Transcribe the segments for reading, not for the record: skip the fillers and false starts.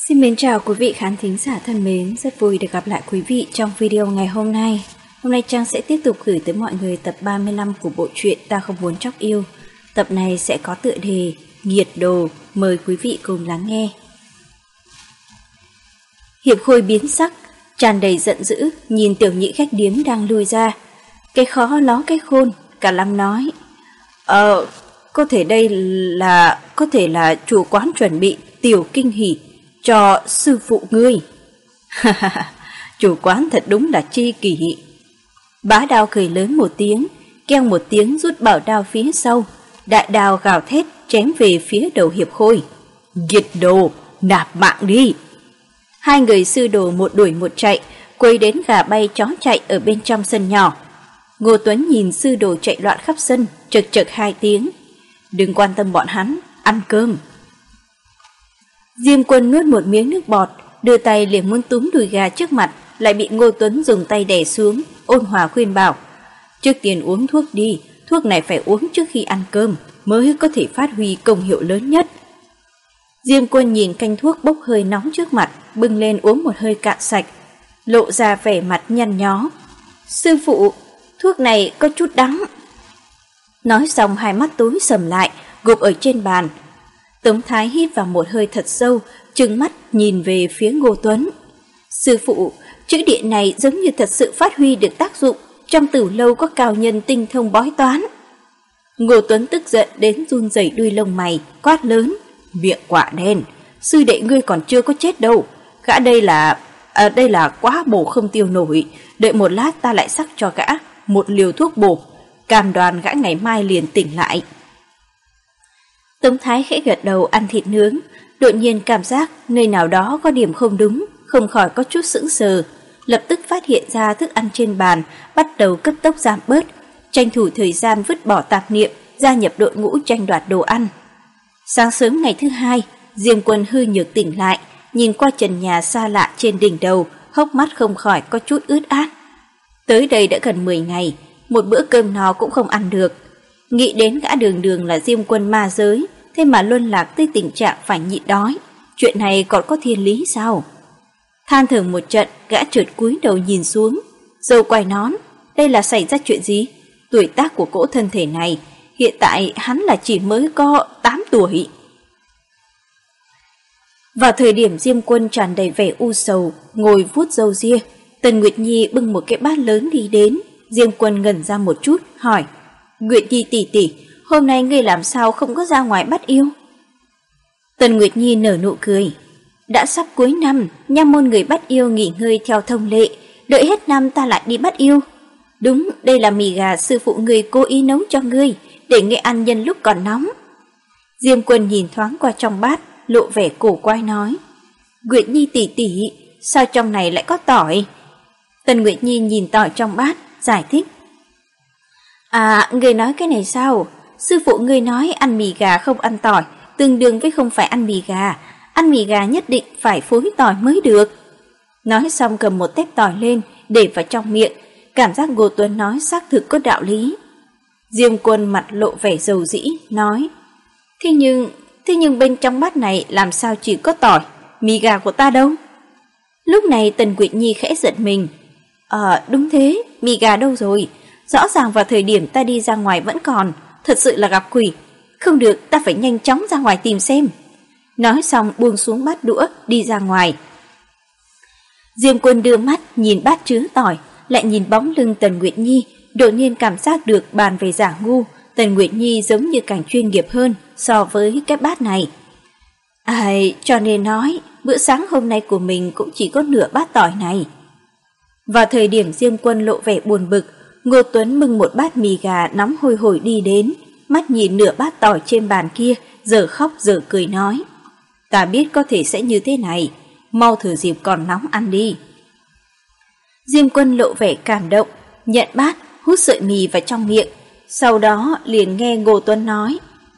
Xin mến chào quý vị khán thính giả thân mến, rất vui được gặp lại quý vị trong video ngày hôm nay. Hôm nay Trang sẽ tiếp tục gửi tới mọi người tập 35 của bộ truyện Ta Không Muốn Chóc Yêu. Tập này sẽ có tựa đề Nghiệt Đồ, mời quý vị cùng lắng nghe. Hiệp Khôi biến sắc, tràn đầy giận dữ, nhìn tiểu nhị khách điếm đang lui ra. Cái khó ló cái khôn, cả Lâm nói. Có thể là chủ quán chuẩn bị tiểu kinh hỉ cho sư phụ ngươi. Chủ quán thật đúng là chi kỷ. Bá Đao cười lớn một tiếng, keng một tiếng rút bảo đao phía sau, đại đao gào thét chém về phía đầu Hiệp Khôi. Nghiệt đồ, nạp mạng đi. Hai người sư đồ một đuổi một chạy, quấy đến gà bay chó chạy ở bên trong sân nhỏ. Ngô Tuấn nhìn sư đồ chạy loạn khắp sân, chực chực hai tiếng. Đừng quan tâm bọn hắn, ăn cơm. Diêm Quân nuốt một miếng nước bọt, đưa tay liền muốn túm đùi gà trước mặt, lại bị Ngô Tuấn dùng tay đè xuống, ôn hòa khuyên bảo. Trước tiên uống thuốc đi, thuốc này phải uống trước khi ăn cơm, mới có thể phát huy công hiệu lớn nhất. Diêm Quân nhìn canh thuốc bốc hơi nóng trước mặt, bưng lên uống một hơi cạn sạch, lộ ra vẻ mặt nhăn nhó. Sư phụ, thuốc này có chút đắng. Nói xong hai mắt tối sầm lại, gục ở trên bàn. Tống Thái hít vào một hơi thật sâu, trừng mắt nhìn về phía Ngô Tuấn. Sư phụ, chữ điện này giống như thật sự phát huy được tác dụng, trong tử lâu có cao nhân tinh thông bói toán. Ngô Tuấn tức giận đến run rẩy đuôi lông mày, quát lớn. Miệng quả đen, sư đệ ngươi còn chưa có chết đâu. Gã đây là quá bổ không tiêu nổi, đợi một lát ta lại sắc cho gã một liều thuốc bổ, cam đoan gã ngày mai liền tỉnh lại. Tống Thái khẽ gật đầu ăn thịt nướng, đột nhiên cảm giác nơi nào đó có điểm không đúng, không khỏi có chút sững sờ, lập tức phát hiện ra thức ăn trên bàn bắt đầu cấp tốc giảm bớt, tranh thủ thời gian vứt bỏ tạp niệm, gia nhập đội ngũ tranh đoạt đồ ăn. Sáng sớm ngày thứ hai, Diêm Quân hư nhược tỉnh lại, nhìn qua trần nhà xa lạ trên đỉnh đầu, hốc mắt không khỏi có chút ướt át. Tới đây đã gần 10 ngày, một bữa cơm no cũng không ăn được. Nghĩ đến gã đường đường là Diêm Quân ma giới, thế mà luân lạc tới tình trạng phải nhịn đói. Chuyện này còn có thiên lý sao? Than thở một trận, gã chợt cúi đầu nhìn xuống, râu quai nón. Đây là xảy ra chuyện gì? Tuổi tác của cỗ thân thể này, hiện tại hắn là chỉ mới có 8 tuổi. Vào thời điểm Diêm Quân tràn đầy vẻ u sầu, ngồi vuốt râu ria, Tần Nguyệt Nhi bưng một cái bát lớn đi đến. Diêm Quân ngẩn ra một chút, hỏi. Nguyệt Nhi tỷ tỷ, hôm nay ngươi làm sao không có ra ngoài bắt yêu? Tần Nguyệt Nhi nở nụ cười. Đã sắp cuối năm, nha môn người bắt yêu nghỉ ngơi theo thông lệ, đợi hết năm ta lại đi bắt yêu. Đúng, đây là mì gà sư phụ ngươi cố ý nấu cho ngươi, để ngươi ăn nhân lúc còn nóng. Diêm Quân nhìn thoáng qua trong bát, lộ vẻ cổ quái nói. Nguyệt Nhi tỷ tỷ, sao trong này lại có tỏi? Tần Nguyệt Nhi nhìn tỏi trong bát, giải thích. À, ngươi nói cái này sao? Sư phụ ngươi nói ăn mì gà không ăn tỏi, tương đương với không phải ăn mì gà. Ăn mì gà nhất định phải phối tỏi mới được. Nói xong cầm một tép tỏi lên, để vào trong miệng. Cảm giác Ngô Tuấn nói xác thực có đạo lý. Diêm Quân mặt lộ vẻ dầu dĩ, nói. Thế nhưng bên trong bát này làm sao chỉ có tỏi, mì gà của ta đâu? Lúc này Tần Nguyệt Nhi khẽ giận mình. Đúng thế, mì gà đâu rồi? Rõ ràng vào thời điểm ta đi ra ngoài vẫn còn, thật sự là gặp quỷ. Không được, ta phải nhanh chóng ra ngoài tìm xem. Nói xong buông xuống bát đũa, đi ra ngoài. Diêm Quân đưa mắt nhìn bát chứa tỏi, lại nhìn bóng lưng Tần Nguyệt Nhi, đột nhiên cảm giác được bàn về giả ngu, Tần Nguyệt Nhi giống như càng chuyên nghiệp hơn so với cái bát này. Cho nên nói, bữa sáng hôm nay của mình cũng chỉ có nửa bát tỏi này. Vào thời điểm Diêm Quân lộ vẻ buồn bực, Ngô Tuấn bưng một bát mì gà nóng hôi hổi đi đến, mắt nhìn nửa bát tỏi trên bàn kia, giờ khóc giờ cười nói. Ta biết có thể sẽ như thế này, mau thử dịp còn nóng ăn đi. Diêm Quân lộ vẻ cảm động, nhận bát, hút sợi mì vào trong miệng, sau đó liền nghe Ngô Tuấn nói.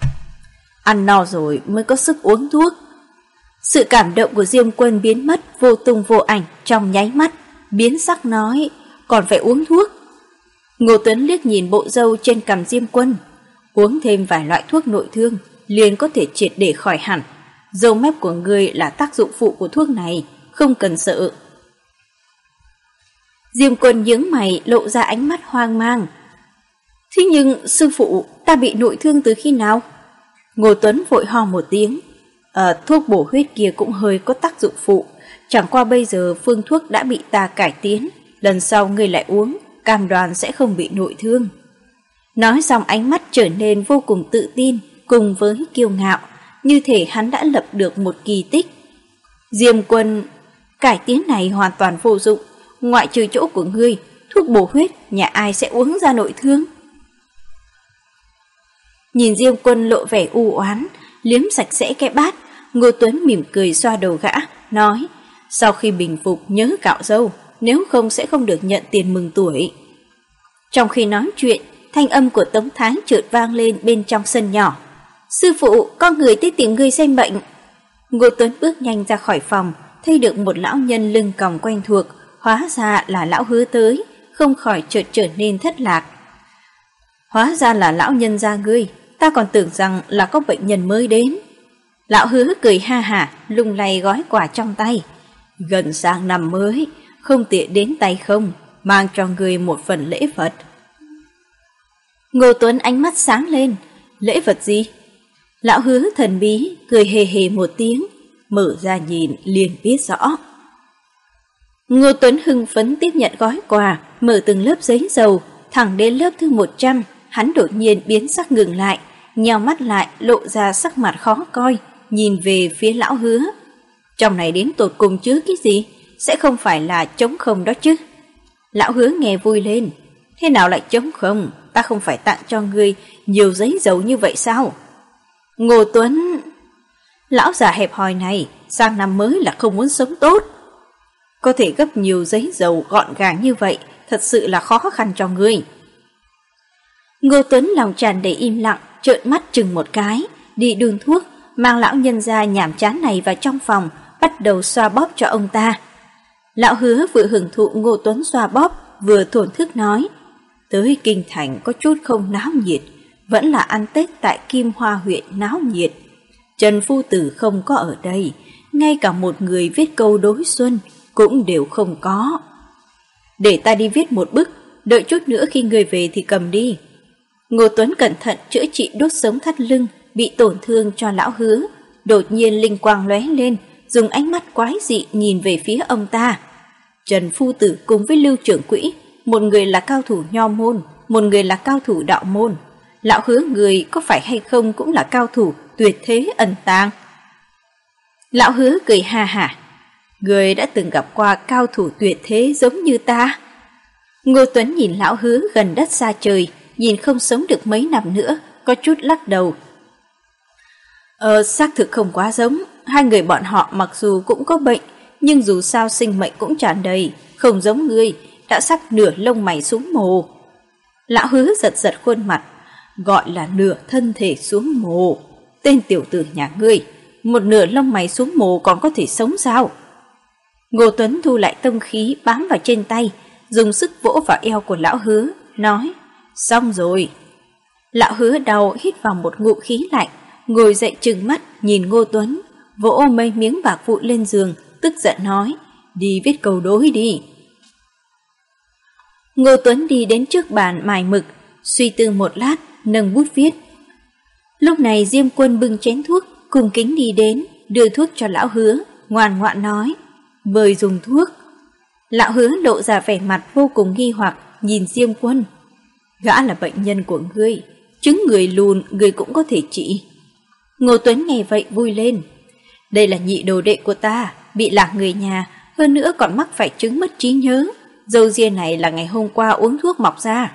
Ăn no rồi mới có sức uống thuốc. Sự cảm động của Diêm Quân biến mất vô tung vô ảnh trong nháy mắt, biến sắc nói, còn phải uống thuốc. Ngô Tuấn liếc nhìn bộ râu trên cằm Diêm Quân, uống thêm vài loại thuốc nội thương, liền có thể triệt để khỏi hẳn. râu mép của ngươi là tác dụng phụ của thuốc này, không cần sợ. Diêm Quân nhướng mày lộ ra ánh mắt hoang mang. Thế nhưng sư phụ, ta bị nội thương từ khi nào? Ngô Tuấn vội ho một tiếng. Thuốc bổ huyết kia cũng hơi có tác dụng phụ, chẳng qua bây giờ phương thuốc đã bị ta cải tiến, lần sau ngươi lại uống, cam đoan sẽ không bị nội thương. Nói xong ánh mắt trở nên vô cùng tự tin cùng với kiêu ngạo, như thể hắn đã lập được một kỳ tích. Diêm Quân, cải tiến này hoàn toàn vô dụng, ngoại trừ chỗ của ngươi, thuốc bổ huyết nhà ai sẽ uống ra nội thương. Nhìn Diêm Quân lộ vẻ u oán, liếm sạch sẽ cái bát, Ngô Tuấn mỉm cười xoa đầu gã, nói, sau khi bình phục nhớ cạo râu, nếu không sẽ không được nhận tiền mừng tuổi. Trong khi nói chuyện, thanh âm của Tống Thái chợt vang lên bên trong sân nhỏ. Sư phụ, con người tới tìm ngươi xem bệnh. Ngô Tuấn bước nhanh ra khỏi phòng, thấy được một lão nhân lưng còng quen thuộc, hóa ra là lão Hứa tới, không khỏi chợt trở nên thất lạc. Hóa ra là lão nhân gia ngươi, ta còn tưởng rằng là có bệnh nhân mới đến. Lão Hứa cười ha hả, lung lay gói quà trong tay. Gần sang năm mới, không tiện đến tay không, mang cho ngươi một phần lễ vật. Ngô Tuấn ánh mắt sáng lên, lễ vật gì? Lão Hứa thần bí, cười hề hề một tiếng, mở ra nhìn liền biết rõ. Ngô Tuấn hưng phấn tiếp nhận gói quà, mở từng lớp giấy dầu, thẳng đến lớp thứ 100, hắn đột nhiên biến sắc ngừng lại, nheo mắt lại lộ ra sắc mặt khó coi, nhìn về phía lão Hứa. Trong này đến tột cùng chứa cái gì? Sẽ không phải là trống không đó chứ? Lão Hứa nghe vui lên. Thế nào lại trống không? Ta không phải tặng cho ngươi nhiều giấy dầu như vậy sao? Ngô Tuấn... Lão già hẹp hòi này, sang năm mới là không muốn sống tốt. Có thể gấp nhiều giấy dầu gọn gàng như vậy, thật sự là khó khăn cho ngươi. Ngô Tuấn lòng tràn đầy im lặng, trợn mắt chừng một cái, đi đường thuốc, mang lão nhân gia nhảm chán này vào trong phòng, bắt đầu xoa bóp cho ông ta. Lão Hứa vừa hưởng thụ Ngô Tuấn xoa bóp, vừa thổn thức nói, tới kinh thành có chút không náo nhiệt, vẫn là ăn Tết tại Kim Hoa huyện náo nhiệt. Trần phu tử không có ở đây, ngay cả một người viết câu đối xuân cũng đều không có. Để ta đi viết một bức, đợi chút nữa khi người về thì cầm đi. Ngô Tuấn cẩn thận chữa trị đốt sống thắt lưng bị tổn thương cho lão Hứa, đột nhiên linh quang lóe lên, dùng ánh mắt quái dị nhìn về phía ông ta. Trần phu tử cùng với Lưu trưởng quỹ, một người là cao thủ nho môn, một người là cao thủ đạo môn. Lão Hứa người có phải hay không cũng là cao thủ tuyệt thế ẩn tàng. Lão Hứa cười ha hả, người đã từng gặp qua cao thủ tuyệt thế giống như ta. Ngô Tuấn nhìn lão Hứa gần đất xa trời, nhìn không sống được mấy năm nữa, có chút lắc đầu. Xác thực không quá giống, hai người bọn họ mặc dù cũng có bệnh, nhưng dù sao sinh mệnh cũng tràn đầy, không giống ngươi, đã sắp nửa lông mày xuống mồ. Lão Hứa giật giật khuôn mặt, gọi là nửa thân thể xuống mồ. Tên tiểu tử nhà ngươi, một nửa lông mày xuống mồ còn có thể sống sao? Ngô Tuấn thu lại tâm khí bám vào trên tay, dùng sức vỗ vào eo của lão Hứa, nói, xong rồi. Lão Hứa đau hít vào một ngụm khí lạnh, ngồi dậy trừng mắt nhìn Ngô Tuấn, vỗ mấy miếng bạc vụn lên giường, tức giận nói, đi viết câu đối đi. Ngô Tuấn đi đến trước bàn mài mực, suy tư một lát, nâng bút viết. Lúc này Diêm Quân bưng chén thuốc, cung kính đi đến, đưa thuốc cho lão Hứa, ngoan ngoãn nói, mời dùng thuốc. Lão Hứa lộ ra vẻ mặt vô cùng nghi hoặc, nhìn Diêm Quân. Gã là bệnh nhân của ngươi, chứng người lùn ngươi cũng có thể trị. Ngô Tuấn nghe vậy vui lên. Đây là nhị đồ đệ của ta, bị lạc người nhà, hơn nữa còn mắc phải chứng mất trí nhớ. Râu ria này là ngày hôm qua uống thuốc mọc ra.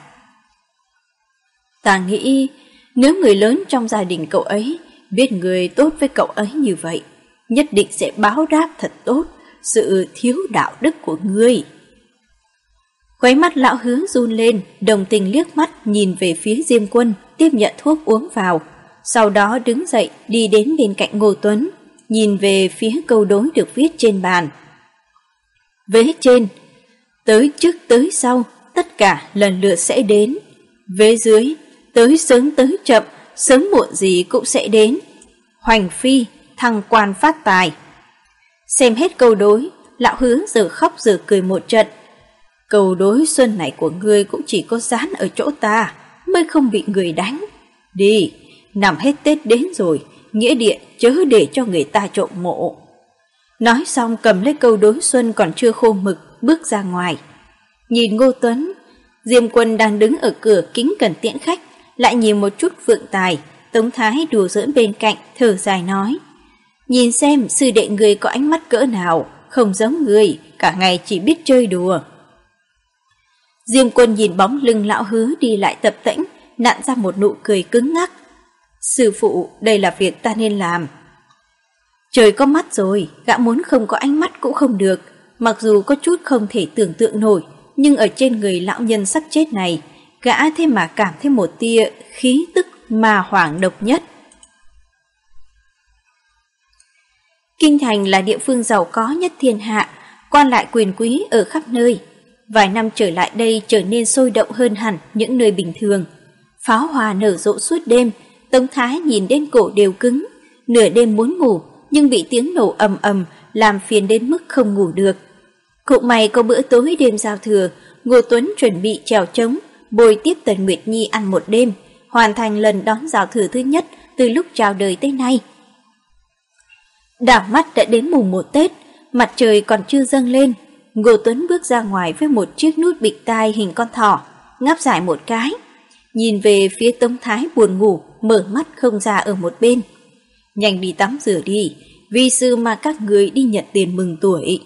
Ta nghĩ nếu người lớn trong gia đình cậu ấy biết người tốt với cậu ấy như vậy, nhất định sẽ báo đáp thật tốt sự thiếu đạo đức của ngươi. Khóe mắt lão Hứa run lên, đồng tình liếc mắt nhìn về phía Diêm Quân, tiếp nhận thuốc uống vào. Sau đó đứng dậy đi đến bên cạnh Ngô Tuấn, nhìn về phía câu đối được viết trên bàn. Vế trên, tới trước tới sau, tất cả lần lượt sẽ đến. Vế dưới, tới sớm tới chậm, sớm muộn gì cũng sẽ đến. Hoành phi, thăng quan phát tài. Xem hết câu đối, lão Hứa giờ khóc giờ cười một trận. Câu đối xuân này của ngươi cũng chỉ có dán ở chỗ ta, mới không bị người đánh. Đi, nằm hết Tết đến rồi, nghĩa địa chớ để cho người ta trộm mộ. Nói xong cầm lấy câu đối xuân còn chưa khô mực, bước ra ngoài. Nhìn Ngô Tuấn, Diêm Quân đang đứng ở cửa kính cẩn tiễn khách, lại nhìn một chút Phượng Tài, Tống Thái đùa giỡn bên cạnh, thở dài nói: nhìn xem sư đệ người có ánh mắt cỡ nào, không giống người, cả ngày chỉ biết chơi đùa. Diêm Quân nhìn bóng lưng lão Hứa đi lại tập tễnh, nặn ra một nụ cười cứng ngắc. Sư phụ, đây là việc ta nên làm. Trời có mắt rồi, gã muốn không có ánh mắt cũng không được. Mặc dù có chút không thể tưởng tượng nổi, nhưng ở trên người lão nhân sắp chết này, gã thế mà cảm thấy một tia khí tức ma hoàng độc nhất. Kinh thành là địa phương giàu có nhất thiên hạ, quan lại quyền quý ở khắp nơi. Vài năm trở lại đây trở nên sôi động hơn hẳn những nơi bình thường. Pháo hoa nở rộ suốt đêm, Tống Thái nhìn đến cổ đều cứng. Nửa đêm muốn ngủ, nhưng bị tiếng nổ ầm ầm làm phiền đến mức không ngủ được. Cũng may có bữa tối đêm giao thừa, Ngô Tuấn chuẩn bị chèo trống, bồi tiếp Tần Nguyệt Nhi ăn một đêm, hoàn thành lần đón giao thừa thứ nhất từ lúc chào đời tới nay. Đảo mắt đã đến mùng 1 Tết, mặt trời còn chưa dâng lên. Ngô Tuấn bước ra ngoài với một chiếc nút bịt tai hình con thỏ, ngáp dài một cái, nhìn về phía Tống Thái buồn ngủ, mở mắt không ra ở một bên. Nhanh đi tắm rửa đi, vì sư mà các người đi nhận tiền mừng tuổi.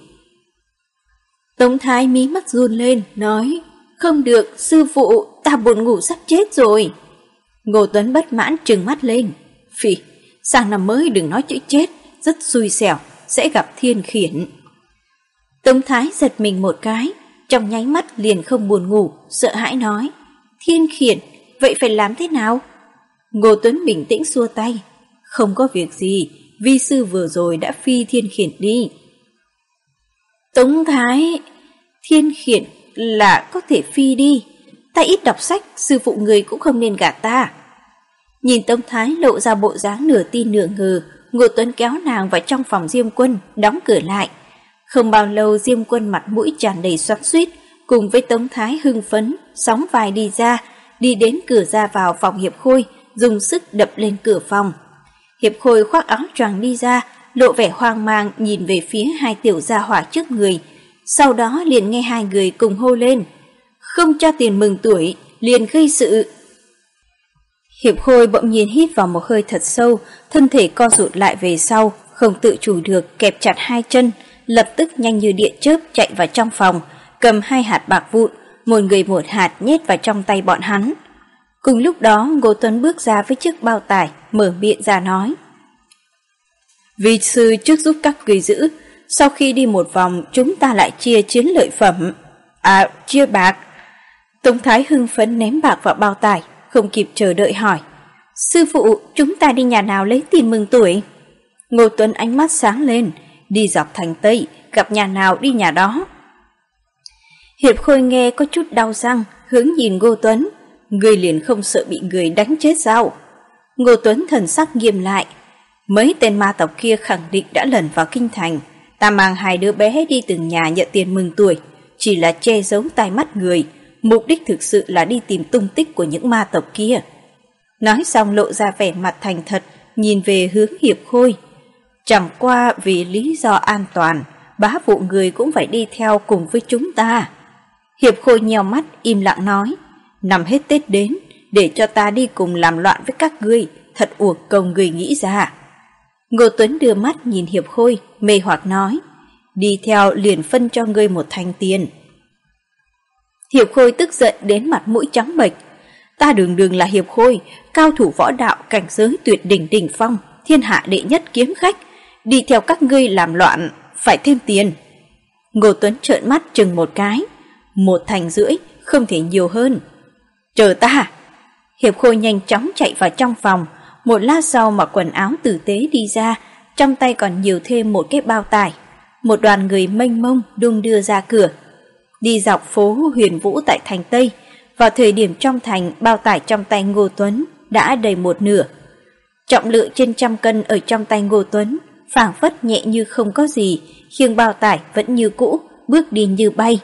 Tống Thái mí mắt run lên, nói: không được, sư phụ, ta buồn ngủ sắp chết rồi. Ngô Tuấn bất mãn trừng mắt lên: phì, sang năm mới đừng nói chữ chết, rất xui xẻo, sẽ gặp thiên khiển. Tống Thái giật mình một cái, trong nháy mắt liền không buồn ngủ, sợ hãi nói: thiên khiển, vậy phải làm thế nào? Ngô Tuấn bình tĩnh xua tay: không có việc gì, vi sư vừa rồi đã phi thiên khiển đi. Tống Thái, thiên khiển là có thể phi đi, ta ít đọc sách, sư phụ người cũng không nên gạt ta. Nhìn Tống Thái lộ ra bộ dáng nửa tin nửa ngờ, Ngô Tuấn kéo nàng vào trong phòng Diêm Quân, đóng cửa lại. Không bao lâu Diêm Quân mặt mũi tràn đầy xoắn xuýt, cùng với Tống Thái hưng phấn, sóng vai đi ra, đi đến cửa ra vào phòng Hiệp Khôi, dùng sức đập lên cửa phòng. Hiệp Khôi khoác áo choàng đi ra, lộ vẻ hoang mang nhìn về phía hai tiểu gia hỏa trước người. Sau đó liền nghe hai người cùng hô lên: không cho tiền mừng tuổi, liền gây sự. Hiệp Khôi bỗng nhiên hít vào một hơi thật sâu, thân thể co rụt lại về sau, không tự chủ được kẹp chặt hai chân, lập tức nhanh như điện chớp chạy vào trong phòng, cầm 2 hạt bạc vụn, một người một hạt nhét vào trong tay bọn hắn. Cùng lúc đó Ngô Tuấn bước ra với chiếc bao tải, mở miệng ra nói: vi sư trước giúp các người giữ, sau khi đi một vòng chúng ta lại chia chiến lợi phẩm. Chia bạc. Tống Thái hưng phấn ném bạc vào bao tải, không kịp chờ đợi hỏi: sư phụ, chúng ta đi nhà nào lấy tiền mừng tuổi? Ngô Tuấn ánh mắt sáng lên: đi dọc thành Tây, gặp nhà nào đi nhà đó. Hiệp Khôi nghe có chút đau răng, hướng nhìn Ngô Tuấn: người liền không sợ bị người đánh chết sao? Ngô Tuấn thần sắc nghiêm lại: mấy tên ma tộc kia khẳng định đã lẩn vào kinh thành, ta mang 2 đứa bé đi từng nhà nhận tiền mừng tuổi, chỉ là che giấu tai mắt người, mục đích thực sự là đi tìm tung tích của những ma tộc kia. Nói xong lộ ra vẻ mặt thành thật, nhìn về hướng Hiệp Khôi: chẳng qua vì lý do an toàn, bá vụ người cũng phải đi theo cùng với chúng ta. Hiệp Khôi nheo mắt im lặng nói: năm hết Tết đến, để cho ta đi cùng làm loạn với các ngươi, thật uổng công người nghĩ ra. Ngô Tuấn đưa mắt nhìn Hiệp Khôi, mê hoặc nói: đi theo liền phân cho ngươi 1 thành tiền. Hiệp Khôi tức giận đến mặt mũi trắng bệch: ta đường là Hiệp Khôi, cao thủ võ đạo cảnh giới tuyệt đỉnh đỉnh phong, thiên hạ đệ nhất kiếm khách, đi theo các ngươi làm loạn, phải thêm tiền. Ngô Tuấn trợn mắt chừng một cái: 1,5 thành, không thể nhiều hơn. Chờ ta. Hiệp Khôi nhanh chóng chạy vào trong phòng, một lát sau mặc quần áo tử tế đi ra, trong tay còn nhiều thêm một cái bao tải. Một đoàn người mênh mông đung đưa ra cửa. Đi dọc phố Huyền Vũ tại thành Tây, vào thời điểm trong thành, bao tải trong tay Ngô Tuấn đã đầy một nửa. Trọng lượng trên 100 cân ở trong tay Ngô Tuấn, phảng phất nhẹ như không có gì, khiêng bao tải vẫn như cũ, bước đi như bay.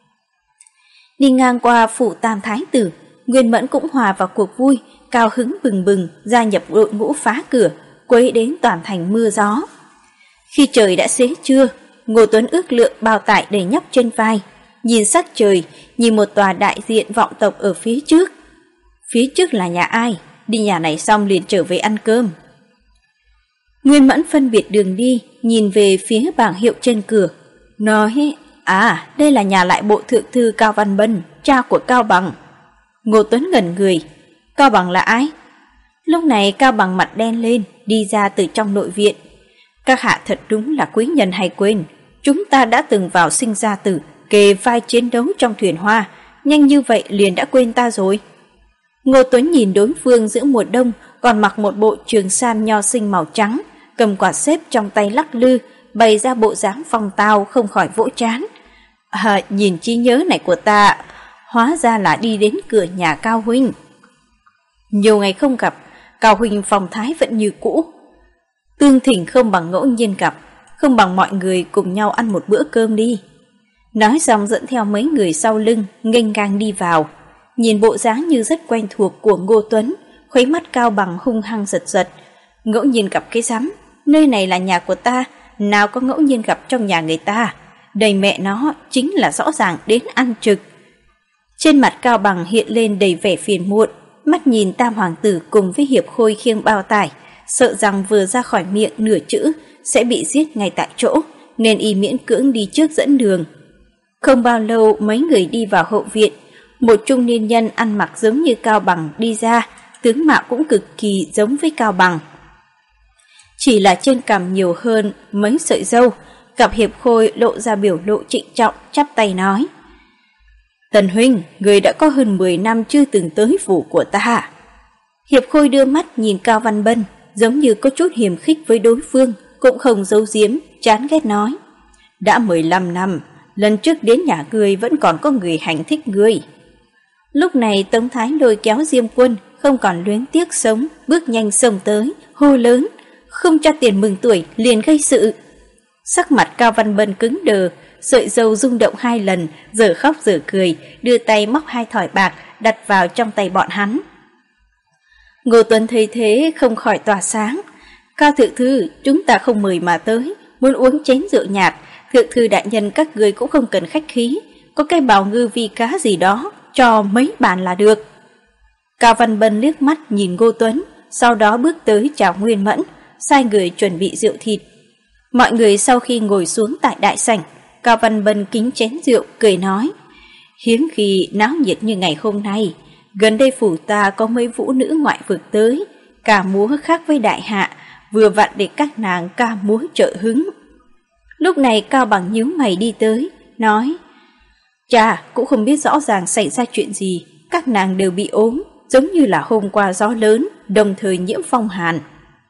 Đi ngang qua phủ Tam Thái Tử, Nguyên Mẫn cũng hòa vào cuộc vui, cao hứng bừng bừng gia nhập đội ngũ phá cửa, quấy đến toàn thành mưa gió. Khi trời đã xế trưa, Ngô Tuấn ước lượng bao tải đầy nhóc trên vai, nhìn sắc trời, nhìn một tòa đại diện vọng tộc ở phía trước. Phía trước là nhà ai? Đi nhà này xong liền trở về ăn cơm. Nguyên Mẫn phân biệt đường đi, nhìn về phía bảng hiệu trên cửa, nói: đây là nhà lại bộ thượng thư Cao Văn Bân, cha của Cao Bằng. Ngô Tuấn ngẩn người, Cao Bằng là ai? Lúc này Cao Bằng mặt đen lên, đi ra từ trong nội viện. Các hạ thật đúng là quý nhân hay quên, chúng ta đã từng vào sinh ra tử, kề vai chiến đấu trong thuyền hoa, nhanh như vậy liền đã quên ta rồi. Ngô Tuấn nhìn đối phương giữa mùa đông còn mặc một bộ trường sam nho sinh màu trắng, cầm quạt xếp trong tay lắc lư, bày ra bộ dáng phong tao, không khỏi vỗ trán. Nhìn trí nhớ này của ta, hóa ra là đi đến cửa nhà Cao huynh. Nhiều ngày không gặp, Cao huynh phong thái vẫn như cũ. Tương thỉnh không bằng ngẫu nhiên gặp, không bằng mọi người cùng nhau ăn một bữa cơm đi. Nói xong dẫn theo mấy người sau lưng, nghênh ngang đi vào. Nhìn bộ dáng như rất quen thuộc của Ngô Tuấn, khuấy mắt Cao Bằng hung hăng giật giật. Ngẫu nhiên gặp cái rắm, nơi này là nhà của ta, nào có ngẫu nhiên gặp trong nhà người ta. Đầy mẹ nó chính là rõ ràng đến ăn trực. Trên mặt Cao Bằng hiện lên đầy vẻ phiền muộn, mắt nhìn Tam hoàng tử cùng với Hiệp Khôi khiêng bao tải, sợ rằng vừa ra khỏi miệng nửa chữ sẽ bị giết ngay tại chỗ, nên y miễn cưỡng đi trước dẫn đường. Không bao lâu mấy người đi vào hậu viện, một trung niên nhân ăn mặc giống như Cao Bằng đi ra, tướng mạo cũng cực kỳ giống với Cao Bằng. Chỉ là trên cằm nhiều hơn mấy sợi râu, gặp Hiệp Khôi lộ ra biểu lộ trịnh trọng, chắp tay nói: Tần huynh, người đã có hơn 10 năm chưa từng tới phủ của ta. Hiệp Khôi đưa mắt nhìn Cao Văn Bân, giống như có chút hiềm khích với đối phương, cũng không giấu giếm, chán ghét nói: Đã 15 năm, lần trước đến nhà ngươi vẫn còn có người hành thích ngươi. Lúc này Tống Thái lôi kéo Diêm Quân, không còn luyến tiếc sống, bước nhanh xông tới, hô lớn: Không cho tiền mừng tuổi liền gây sự. Sắc mặt Cao Văn Bân cứng đờ, sợi râu rung động 2 lần, giờ khóc giờ cười, đưa tay móc 2 thỏi bạc đặt vào trong tay bọn hắn. Ngô Tuấn thấy thế không khỏi tỏa sáng. Cao thượng thư, chúng ta không mời mà tới, muốn uống chén rượu nhạt, thượng thư đại nhân các người cũng không cần khách khí, có cái bào ngư vi cá gì đó, cho mấy bàn là được. Cao Văn Bân liếc mắt nhìn Ngô Tuấn, sau đó bước tới chào Nguyên Mẫn, sai người chuẩn bị rượu thịt. Mọi người sau khi ngồi xuống tại đại sảnh, Cao Văn Bân kính chén rượu, cười nói: Hiếm khi náo nhiệt như ngày hôm nay, gần đây phủ ta có mấy vũ nữ ngoại vực tới, ca múa khác với đại hạ, vừa vặn để các nàng ca múa trợ hứng. Lúc này Cao Bằng nhíu mày đi tới, nói: Chà, cũng không biết rõ ràng xảy ra chuyện gì, các nàng đều bị ốm, giống như là hôm qua gió lớn, đồng thời nhiễm phong hàn.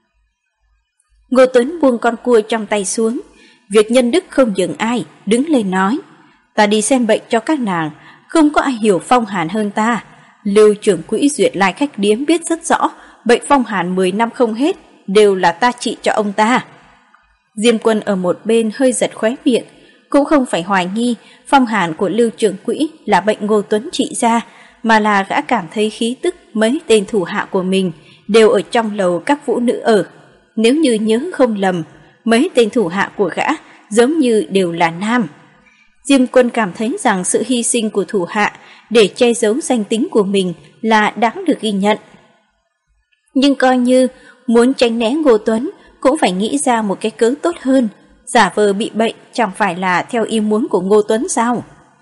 Ngô Tuấn buông con cua trong tay xuống, việc nhân đức không dừng ai, đứng lên nói: Ta đi xem bệnh cho các nàng, không có ai hiểu phong hàn hơn ta. Lưu trưởng quỹ Duyệt Lai khách điếm biết rất rõ, bệnh phong hàn 10 năm không hết, đều là ta trị cho ông ta. Diêm Quân ở một bên hơi giật khóe miệng, cũng không phải hoài nghi phong hàn của Lưu trưởng quỹ là bệnh Ngô Tuấn trị ra, mà là gã cảm thấy khí tức mấy tên thủ hạ của mình đều ở trong lầu các vũ nữ ở. Nếu như nhớ không lầm, mấy tên thủ hạ của gã giống như đều là nam. Diêm Quân cảm thấy rằng sự hy sinh của thủ hạ để che giấu danh tính của mình là đáng được ghi nhận. Nhưng coi như muốn tránh né Ngô Tuấn cũng phải nghĩ ra một cái cớ tốt hơn, giả vờ bị bệnh chẳng phải là theo ý muốn của Ngô Tuấn sao?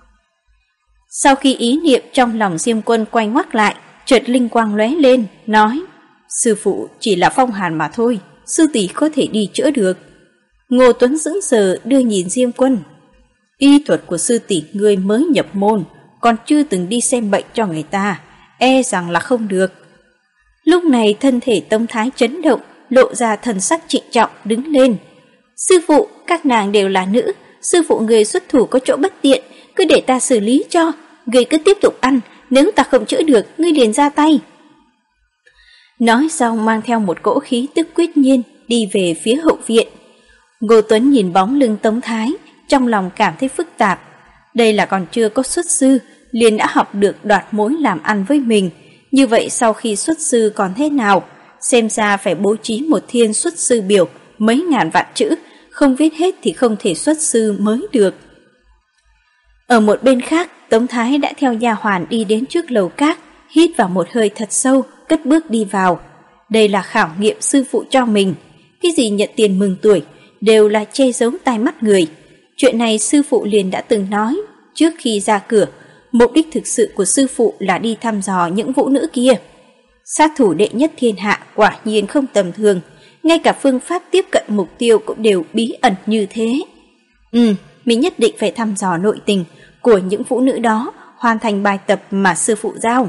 Sau khi ý niệm trong lòng Diêm Quân quay ngoắt lại, chợt linh quang lóe lên, nói: Sư phụ chỉ là phong hàn mà thôi, sư tỷ có thể đi chữa được. Ngô Tuấn sững sờ đưa nhìn Diêm Quân: Y thuật của sư tỷ ngươi mới nhập môn, còn chưa từng đi xem bệnh cho người ta, e rằng là không được. Lúc này thân thể Tống Thái chấn động, lộ ra thần sắc trịnh trọng đứng lên: Sư phụ, các nàng đều là nữ, sư phụ người xuất thủ có chỗ bất tiện, cứ để ta xử lý cho, người cứ tiếp tục ăn, nếu ta không chữa được, ngươi liền ra tay. Nói xong mang theo một cỗ khí tức quyết nhiên đi về phía hậu viện. Ngô Tuấn nhìn bóng lưng Tống Thái, trong lòng cảm thấy phức tạp. Đây là còn chưa có xuất sư, liền đã học được đoạt mối làm ăn với mình. Như vậy sau khi xuất sư còn thế nào? Xem ra phải bố trí một thiên xuất sư biểu, mấy ngàn vạn chữ, không viết hết thì không thể xuất sư mới được. Ở một bên khác, Tống Thái đã theo nha hoàn đi đến trước lầu các, hít vào một hơi thật sâu, cất bước đi vào. Đây là khảo nghiệm sư phụ cho mình. Cái gì nhận tiền mừng tuổi đều là che giấu tai mắt người. Chuyện này sư phụ liền đã từng nói. Trước khi ra cửa, mục đích thực sự của sư phụ là đi thăm dò những vũ nữ kia. Sát thủ đệ nhất thiên hạ quả nhiên không tầm thường. Ngay cả phương pháp tiếp cận mục tiêu cũng đều bí ẩn như thế. Mình nhất định phải thăm dò nội tình của những vũ nữ đó, hoàn thành bài tập mà sư phụ giao.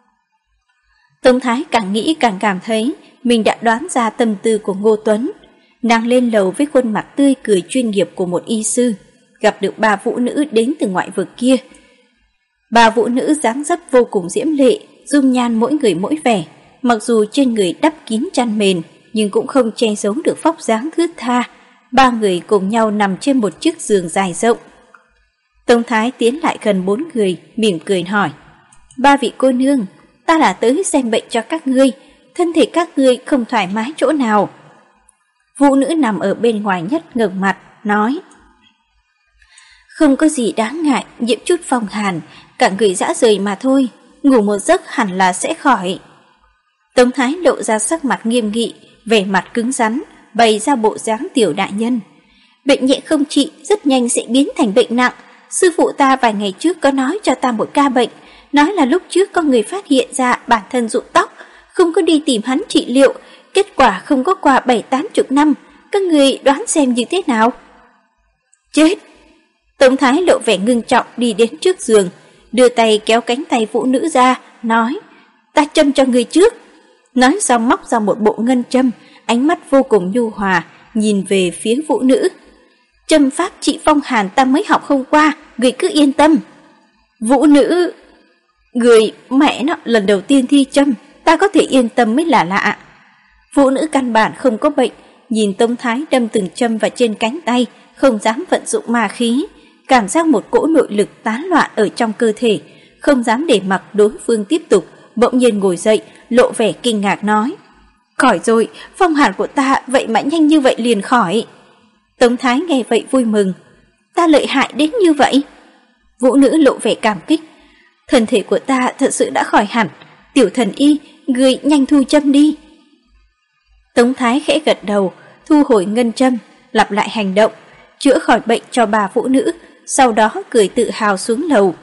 Tống Thái càng nghĩ càng cảm thấy mình đã đoán ra tâm tư của Ngô Tuấn. Nàng lên lầu với khuôn mặt tươi cười chuyên nghiệp của một y sư, gặp được 3 vũ nữ đến từ ngoại vực kia. 3 vũ nữ dáng dấp vô cùng diễm lệ, dung nhan mỗi người mỗi vẻ, mặc dù trên người đắp kín chăn mền, nhưng cũng không che giấu được vóc dáng thướt tha. 3 người cùng nhau nằm trên một chiếc giường dài rộng. Tống Thái tiến lại gần 4 người, mỉm cười hỏi: 3 vị cô nương, ta là tới xem bệnh cho các ngươi, thân thể các ngươi không thoải mái chỗ nào? Vũ nữ nằm ở bên ngoài nhất ngẩng mặt, nói: không có gì đáng ngại, nhiễm chút phong hàn, cả người rã rời mà thôi, ngủ một giấc hẳn là sẽ khỏi. Tống Thái lộ ra sắc mặt nghiêm nghị, vẻ mặt cứng rắn, bày ra bộ dáng tiểu đại nhân. Bệnh nhẹ không trị, rất nhanh sẽ biến thành bệnh nặng. Sư phụ ta vài ngày trước có nói cho ta một ca bệnh, nói là lúc trước có người phát hiện ra bản thân rụng tóc, không có đi tìm hắn trị liệu, kết quả không có qua 7-80 năm, các người đoán xem như thế nào? Chết! Tống Thái lộ vẻ ngưng trọng đi đến trước giường, đưa tay kéo cánh tay vũ nữ ra, nói: ta châm cho người trước. Nói xong móc ra một bộ ngân châm, ánh mắt vô cùng nhu hòa, nhìn về phía vũ nữ. Châm pháp trị phong hàn ta mới học hôm qua, người cứ yên tâm. Vũ nữ: người mẹ nó lần đầu tiên thi châm, ta có thể yên tâm mới là lạ. Vũ nữ căn bản không có bệnh, nhìn Tống Thái đâm từng châm vào trên cánh tay, không dám vận dụng ma khí, cảm giác một cỗ nội lực tán loạn ở trong cơ thể, không dám để mặc đối phương tiếp tục, bỗng nhiên ngồi dậy, lộ vẻ kinh ngạc nói: khỏi rồi, phong hàn của ta vậy mà nhanh như vậy liền khỏi. Tống Thái nghe vậy vui mừng: ta lợi hại đến như vậy? Vũ nữ lộ vẻ cảm kích: thân thể của ta thật sự đã khỏi hẳn, tiểu thần y, người nhanh thu châm đi. Tống Thái khẽ gật đầu, thu hồi ngân châm, lặp lại hành động, chữa khỏi bệnh cho 3 vũ nữ, sau đó cười tự hào xuống lầu.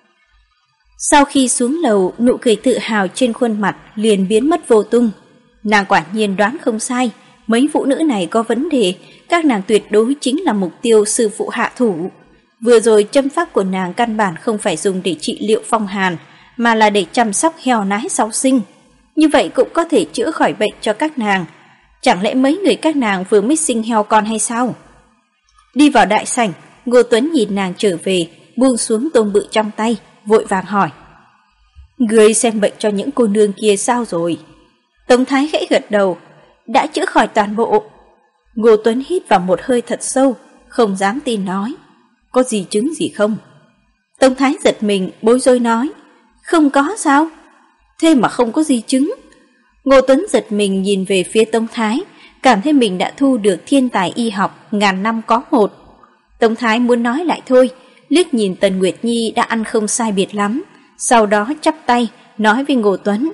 Sau khi xuống lầu, nụ cười tự hào trên khuôn mặt liền biến mất vô tung. Nàng quả nhiên đoán không sai, mấy vũ nữ này có vấn đề, các nàng tuyệt đối chính là mục tiêu sư phụ hạ thủ. Vừa rồi châm pháp của nàng căn bản không phải dùng để trị liệu phong hàn, mà là để chăm sóc heo nái sau sinh. Như vậy cũng có thể chữa khỏi bệnh cho các nàng. Chẳng lẽ mấy người các nàng vừa mới sinh heo con hay sao? Đi vào đại sảnh, Ngô Tuấn nhìn nàng trở về, buông xuống tôm bự trong tay, vội vàng hỏi: người xem bệnh cho những cô nương kia sao rồi? Tống Thái khẽ gật đầu: đã chữa khỏi toàn bộ. Ngô Tuấn hít vào một hơi thật sâu, không dám tin nói: có gì chứng gì không? Tống Thái giật mình, bối rối nói: không có sao? Thế mà không có gì chứng? Ngô Tuấn giật mình nhìn về phía Tống Thái, cảm thấy mình đã thu được thiên tài y học ngàn năm có một. Tống Thái muốn nói lại thôi, liếc nhìn Tần Nguyệt Nhi đã ăn không sai biệt lắm, sau đó chắp tay nói với Ngô Tuấn: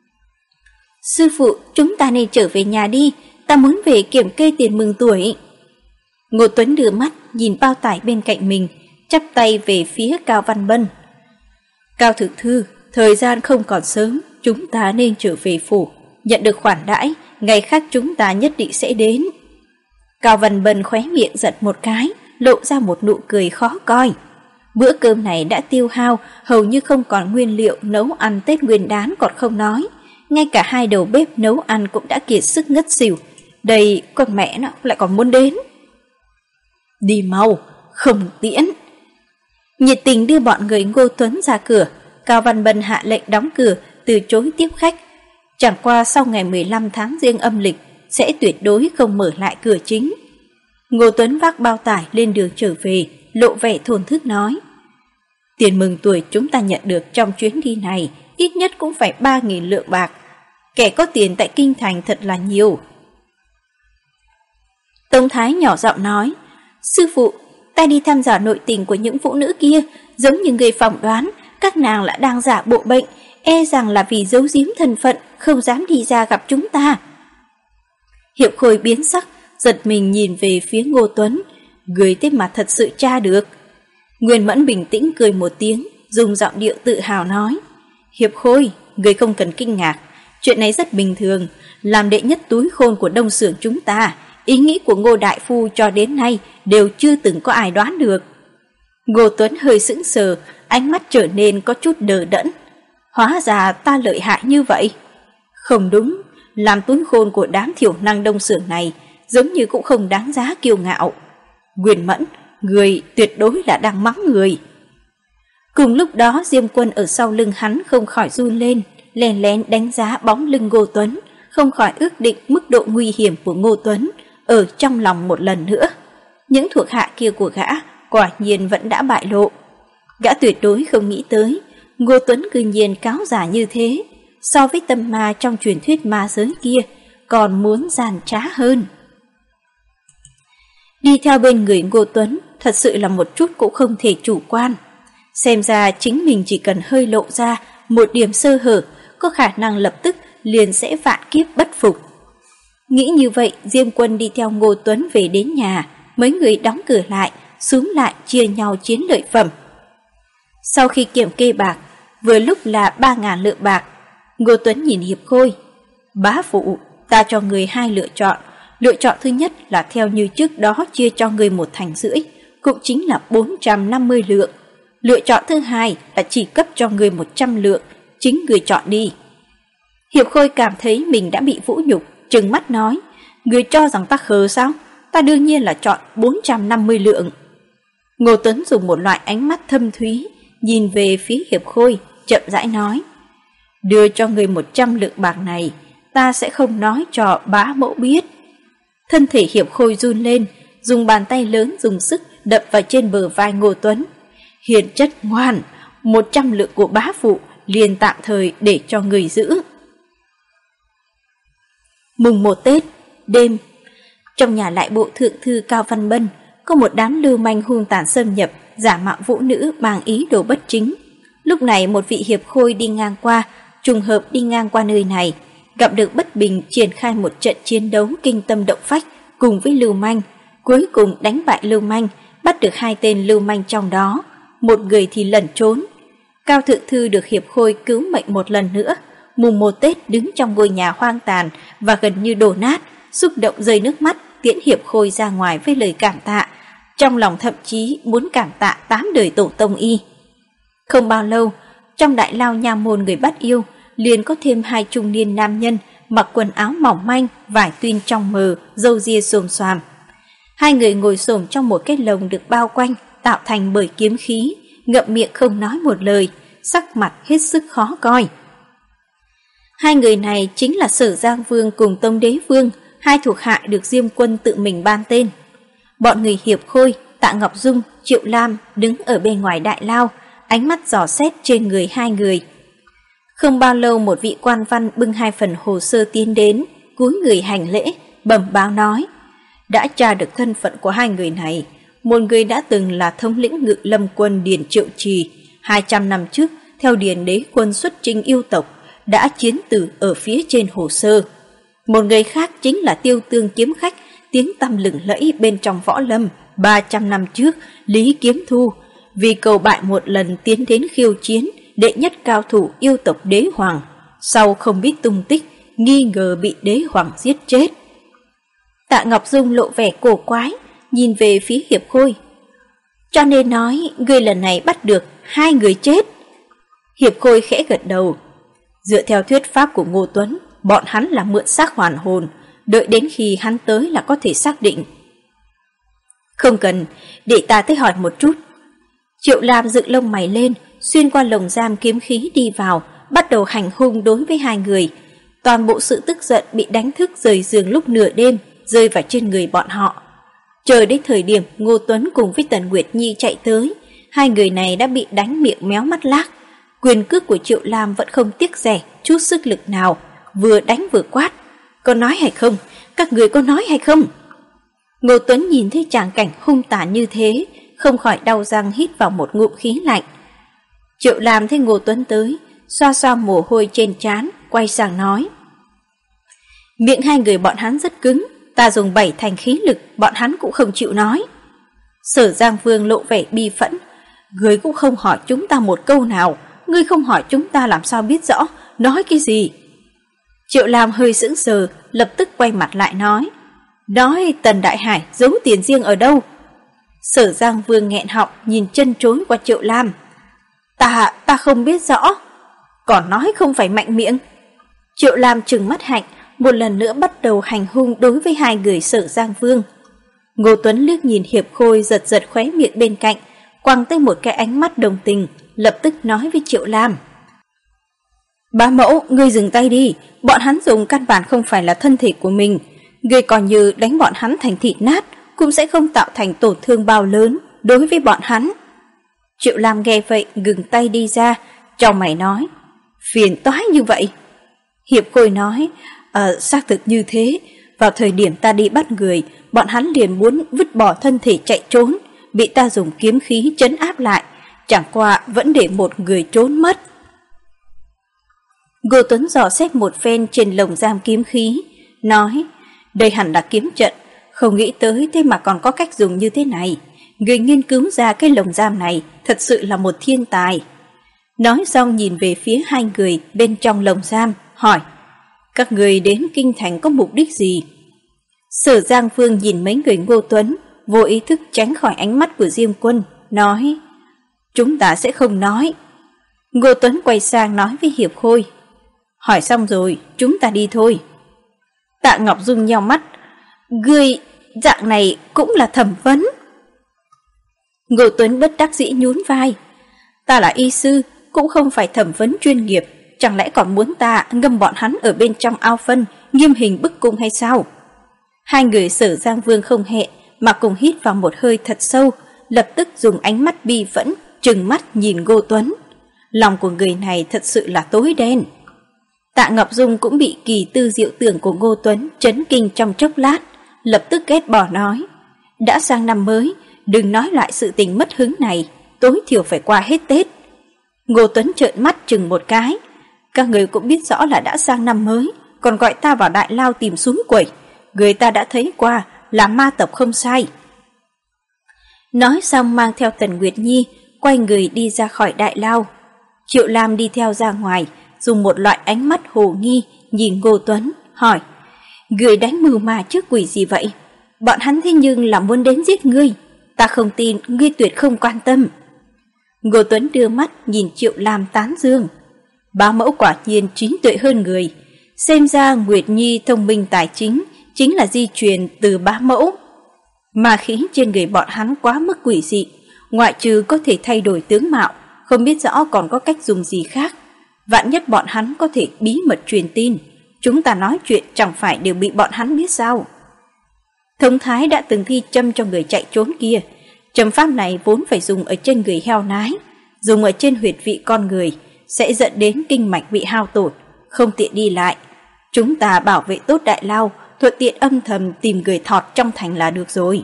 sư phụ, chúng ta nên trở về nhà đi, ta muốn về kiểm kê tiền mừng tuổi. Ngô Tuấn đưa mắt nhìn bao tải bên cạnh mình, chắp tay về phía Cao Văn Bân: Cao thực thư, thời gian không còn sớm, chúng ta nên trở về phủ, nhận được khoản đãi, ngày khác chúng ta nhất định sẽ đến. Cao Văn Bân khóe miệng giật một cái, lộ ra một nụ cười khó coi. Bữa cơm này đã tiêu hao, hầu như không còn nguyên liệu nấu ăn Tết Nguyên Đán còn không nói, ngay cả 2 đầu bếp nấu ăn cũng đã kiệt sức ngất xỉu. Đây con mẹ nó lại còn muốn đến. Đi mau, không tiễn. Nhiệt tình đưa bọn người Ngô Tuấn ra cửa. Cao Văn Bân hạ lệnh đóng cửa, từ chối tiếp khách. Chẳng qua sau ngày 15 tháng Giêng âm lịch sẽ tuyệt đối không mở lại cửa chính. Ngô Tuấn vác bao tải lên đường trở về, lộ vẻ thổn thức nói: Tiền mừng tuổi chúng ta nhận được trong chuyến đi này ít nhất cũng phải 3.000 lượng bạc. Kẻ có tiền tại kinh thành thật là nhiều. Tông Thái nhỏ giọng nói: Sư phụ, ta đi thăm dò nội tình của những phụ nữ kia, giống như người phỏng đoán, các nàng là đang giả bộ bệnh, e rằng là vì giấu giếm thân phận, không dám đi ra gặp chúng ta. Hiệp Khôi biến sắc, giật mình nhìn về phía Ngô Tuấn, người thế mà thật sự tra được. Nguyên Mẫn bình tĩnh cười một tiếng, dùng giọng điệu tự hào nói: Hiệp Khôi, người không cần kinh ngạc, chuyện này rất bình thường, làm đệ nhất túi khôn của Đông Xưởng chúng ta, ý nghĩ của Ngô đại phu cho đến nay đều chưa từng có ai đoán được. Ngô Tuấn hơi sững sờ, ánh mắt trở nên có chút đờ đẫn. Hóa ra ta lợi hại như vậy. Không đúng, làm túi khôn của đám thiểu năng Đông Xưởng này giống như cũng không đáng giá kiêu ngạo. Nguyên Mẫn, người tuyệt đối là đang mắng người. Cùng lúc đó Diêm Quân ở sau lưng hắn không khỏi run lên, lén lén đánh giá bóng lưng Ngô Tuấn, không khỏi ước định mức độ nguy hiểm của Ngô Tuấn ở trong lòng một lần nữa. Những thuộc hạ kia của gã quả nhiên vẫn đã bại lộ. Gã tuyệt đối không nghĩ tới Ngô Tuấn cư nhiên cáo giả như thế, so với tâm ma trong truyền thuyết ma giới kia còn muốn giàn trá hơn. Đi theo bên người Ngô Tuấn thật sự là một chút cũng không thể chủ quan. Xem ra chính mình chỉ cần hơi lộ ra một điểm sơ hở, có khả năng lập tức liền sẽ vạn kiếp bất phục. Nghĩ như vậy, Diêm Quân đi theo Ngô Tuấn về đến nhà, mấy người đóng cửa lại, xúm lại chia nhau chiến lợi phẩm. Sau khi kiểm kê bạc, vừa lúc là 3.000 lượng bạc, Ngô Tuấn nhìn Hiệp Khôi: Bá phụ, ta cho người 2 lựa chọn. Lựa chọn thứ nhất là theo như trước đó chia cho người 1,5 thành, cũng chính là 450 lượng. Lựa chọn thứ hai là chỉ cấp cho người 100 lượng, chính người chọn đi. Hiệp Khôi cảm thấy mình đã bị vũ nhục, trừng mắt nói: Người cho rằng ta khờ sao? Ta đương nhiên là chọn 450 lượng. Ngô Tuấn dùng một loại ánh mắt thâm thúy nhìn về phía Hiệp Khôi, chậm rãi nói: Đưa cho người 100 lượng bạc này, ta sẽ không nói cho bá mẫu biết. Thân thể Hiệp Khôi run lên, dùng bàn tay lớn dùng sức đập vào trên bờ vai Ngô Tuấn. Hiền chất ngoan, 100 lượng của bá phụ liền tạm thời để cho người giữ. Mùng 1 Tết, đêm, trong nhà lại bộ thượng thư Cao Văn Bân có một đám lưu manh hung tàn xâm nhập, giả mạo vũ nữ mang ý đồ bất chính. Lúc này một vị hiệp khôi đi ngang qua, trùng hợp đi ngang qua nơi này, gặp được Bất Bình triển khai một trận chiến đấu kinh tâm động phách cùng với lưu manh, cuối cùng đánh bại lưu manh, bắt được 2 tên lưu manh trong đó, một người thì lẩn trốn. Cao thượng thư được hiệp khôi cứu mệnh một lần nữa, mùng 1 Tết đứng trong ngôi nhà hoang tàn và gần như đổ nát, xúc động rơi nước mắt tiễn hiệp khôi ra ngoài với lời cảm tạ, trong lòng thậm chí muốn cảm tạ 8 đời tổ tông y. Không bao lâu, trong đại lao nha môn người bắt yêu, liền có thêm 2 trung niên nam nhân mặc quần áo mỏng manh, vải tuyên trong mờ, râu ria xồm xoàm. 2 người ngồi xổm trong một cái lồng được bao quanh, tạo thành bởi kiếm khí, ngậm miệng không nói một lời, sắc mặt hết sức khó coi. 2 người này chính là Sở Giang Vương cùng Tông Đế Vương, 2 thuộc hạ được Diêm Quân tự mình ban tên. Bọn người hiệp khôi, Tạ Ngọc Dung, Triệu Lam đứng ở bên ngoài đại lao, ánh mắt dò xét trên người 2 người. Không bao lâu một vị quan văn bưng 2 phần hồ sơ tiến đến, cúi người hành lễ, bẩm báo nói: đã tra được thân phận của 2 người này. Một người đã từng là thống lĩnh Ngự Lâm quân Điền Triệu Trì, 200 năm trước theo Điền Đế quân xuất chinh yêu tộc, đã chiến tử ở phía trên hồ sơ. Một người khác chính là Tiêu Tương kiếm khách, tiếng tăm lừng lẫy bên trong võ lâm, 300 năm trước Lý Kiếm Thu, vì cầu bại một lần tiến đến khiêu chiến đệ nhất cao thủ yêu tộc Đế Hoàng, sau không biết tung tích, nghi ngờ bị Đế Hoàng giết chết. Tạ Ngọc Dung lộ vẻ cổ quái, nhìn về phía hiệp khôi: cho nên nói ngươi lần này bắt được 2 người chết. Hiệp khôi khẽ gật đầu: dựa theo thuyết pháp của Ngô Tuấn, bọn hắn là mượn xác hoàn hồn, đợi đến khi hắn tới là có thể xác định. Không cần, để ta tới hỏi một chút. Triệu Lam dựng lông mày lên, xuyên qua lồng giam kiếm khí đi vào, bắt đầu hành hung đối với 2 người. toàn bộ sự tức giận bị đánh thức rời giường lúc nửa đêm rơi vào trên người bọn họ. Chờ đến thời điểm Ngô Tuấn cùng với Tần Nguyệt Nhi chạy tới, hai người này đã bị đánh miệng méo mắt lác. Quyền cước của Triệu Lam vẫn không tiếc rẻ chút sức lực nào, vừa đánh vừa quát. Có nói hay không? Các người có nói hay không? Ngô Tuấn nhìn thấy tràng cảnh hung tàn như thế, không khỏi đau răng hít vào một ngụm khí lạnh. Triệu Lam thấy Ngô Tuấn tới, xoa xoa mồ hôi trên trán, quay sang nói. Miệng hai người bọn hắn rất cứng, ta dùng 7 thành khí lực, bọn hắn cũng không chịu nói. Sở Giang Vương lộ vẻ bi phẫn. Ngươi cũng không hỏi chúng ta một câu nào, ngươi không hỏi chúng ta làm sao biết rõ, nói cái gì? Triệu Lam hơi sững sờ, lập tức quay mặt lại nói. Nói Tần Đại Hải giấu tiền riêng ở đâu? Sở Giang Vương nghẹn họng nhìn chân chối qua Triệu Lam. Ta không biết rõ. Còn nói không phải mạnh miệng. Triệu Lam trừng mắt hạnh, một lần nữa bắt đầu hành hung đối với hai người Sở Giang Vương. Ngô Tuấn liếc nhìn Hiệp Khôi giật giật khóe miệng bên cạnh, quăng tới một cái ánh mắt đồng tình, lập tức nói với Triệu Lam. Bá mẫu, ngươi dừng tay đi, bọn hắn dùng căn bản không phải là thân thể của mình. Ngươi còn như đánh bọn hắn thành thịt nát, cũng sẽ không tạo thành tổn thương bao lớn đối với bọn hắn. Triệu Lam nghe vậy ngừng tay đi ra, chau mày nói. Phiền toái như vậy. Hiệp Khôi nói, xác thực như thế, vào thời điểm ta đi bắt người, bọn hắn liền muốn vứt bỏ thân thể chạy trốn, bị ta dùng kiếm khí trấn áp lại, chẳng qua vẫn để một người trốn mất. Ngô Tuấn dò xét một phen trên lồng giam kiếm khí, nói, đây hẳn là kiếm trận, không nghĩ tới thế mà còn có cách dùng như thế này. Người nghiên cứu ra cái lồng giam này thật sự là một thiên tài. Nói xong nhìn về phía hai người bên trong lồng giam, hỏi, các người đến kinh thành có mục đích gì? Sở Giang Vương nhìn mấy người Ngô Tuấn, vô ý thức tránh khỏi ánh mắt của Diêm Quân, nói, chúng ta sẽ không nói. Ngô Tuấn quay sang nói với Hiệp Khôi, hỏi xong rồi, chúng ta đi thôi. Tạ Ngọc Dung nheo mắt, ngươi dạng này cũng là thẩm vấn. Ngô Tuấn bất đắc dĩ nhún vai, ta là y sư, cũng không phải thẩm vấn chuyên nghiệp, chẳng lẽ còn muốn ta ngâm bọn hắn ở bên trong ao phân, nghiêm hình bức cung hay sao? Hai người Sở Giang Vương không hẹ, mà cùng hít vào một hơi thật sâu, lập tức dùng ánh mắt bi phẫn, trừng mắt nhìn Ngô Tuấn. Lòng của người này thật sự là tối đen. Tạ Ngọc Dung cũng bị kỳ tư diệu tưởng của Ngô Tuấn chấn kinh trong chốc lát, lập tức ghét bỏ nói, đã sang năm mới, đừng nói lại sự tình mất hứng này, tối thiểu phải qua hết Tết. Ngô Tuấn trợn mắt chừng một cái, các người cũng biết rõ là đã sang năm mới, còn gọi ta vào đại lao tìm xuống quẩy, người ta đã thấy qua, là ma tộc không sai. Nói xong mang theo Tần Nguyệt Nhi, quay người đi ra khỏi đại lao. Triệu Lam đi theo ra ngoài, dùng một loại ánh mắt hồ nghi nhìn Ngô Tuấn, hỏi, người đánh mưu ma trước quỷ gì vậy? Bọn hắn thế nhưng là muốn đến giết ngươi, ta không tin ngươi tuyệt không quan tâm. Ngô Tuấn đưa mắt nhìn Triệu Lam tán dương, bá mẫu quả nhiên trí tuệ hơn người, xem ra Nguyệt Nhi thông minh tài chính là di truyền từ bá mẫu. Ma khí trên người bọn hắn quá mức quỷ dị, ngoại trừ có thể thay đổi tướng mạo, không biết rõ còn có cách dùng gì khác. Vạn nhất bọn hắn có thể bí mật truyền tin, chúng ta nói chuyện chẳng phải đều bị bọn hắn biết sao? Thống Thái đã từng thi châm cho người chạy trốn kia. Châm pháp này vốn phải dùng ở trên người heo nái, dùng ở trên huyệt vị con người sẽ dẫn đến kinh mạch bị hao tổn, không tiện đi lại. Chúng ta bảo vệ tốt đại lao, thuận tiện âm thầm tìm người thọt trong thành là được rồi.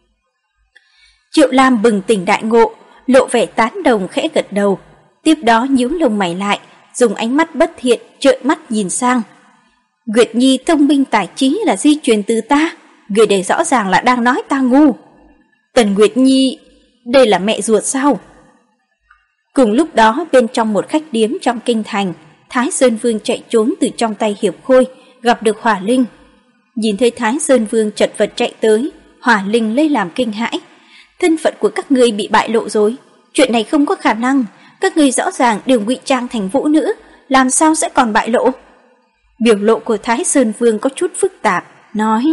Triệu Lam bừng tỉnh đại ngộ, lộ vẻ tán đồng khẽ gật đầu, tiếp đó nhíu lông mày lại, dùng ánh mắt bất thiện trợn mắt nhìn sang. Nguyệt Nhi thông minh tài trí là di truyền từ ta, người đây rõ ràng là đang nói ta ngu. Tần Nguyệt Nhi, đây là mẹ ruột sao? Cùng lúc đó bên trong một khách điếm trong kinh thành, Thái Sơn Vương chạy trốn từ trong tay Hiệp Khôi, gặp được Hỏa Linh. Nhìn thấy Thái Sơn Vương chật vật chạy tới, Hỏa Linh lấy làm kinh hãi. Thân phận của các ngươi bị bại lộ rồi, chuyện này không có khả năng, các ngươi rõ ràng đều ngụy trang thành vũ nữ, làm sao sẽ còn bại lộ? Biểu lộ của Thái Sơn Vương có chút phức tạp, nói: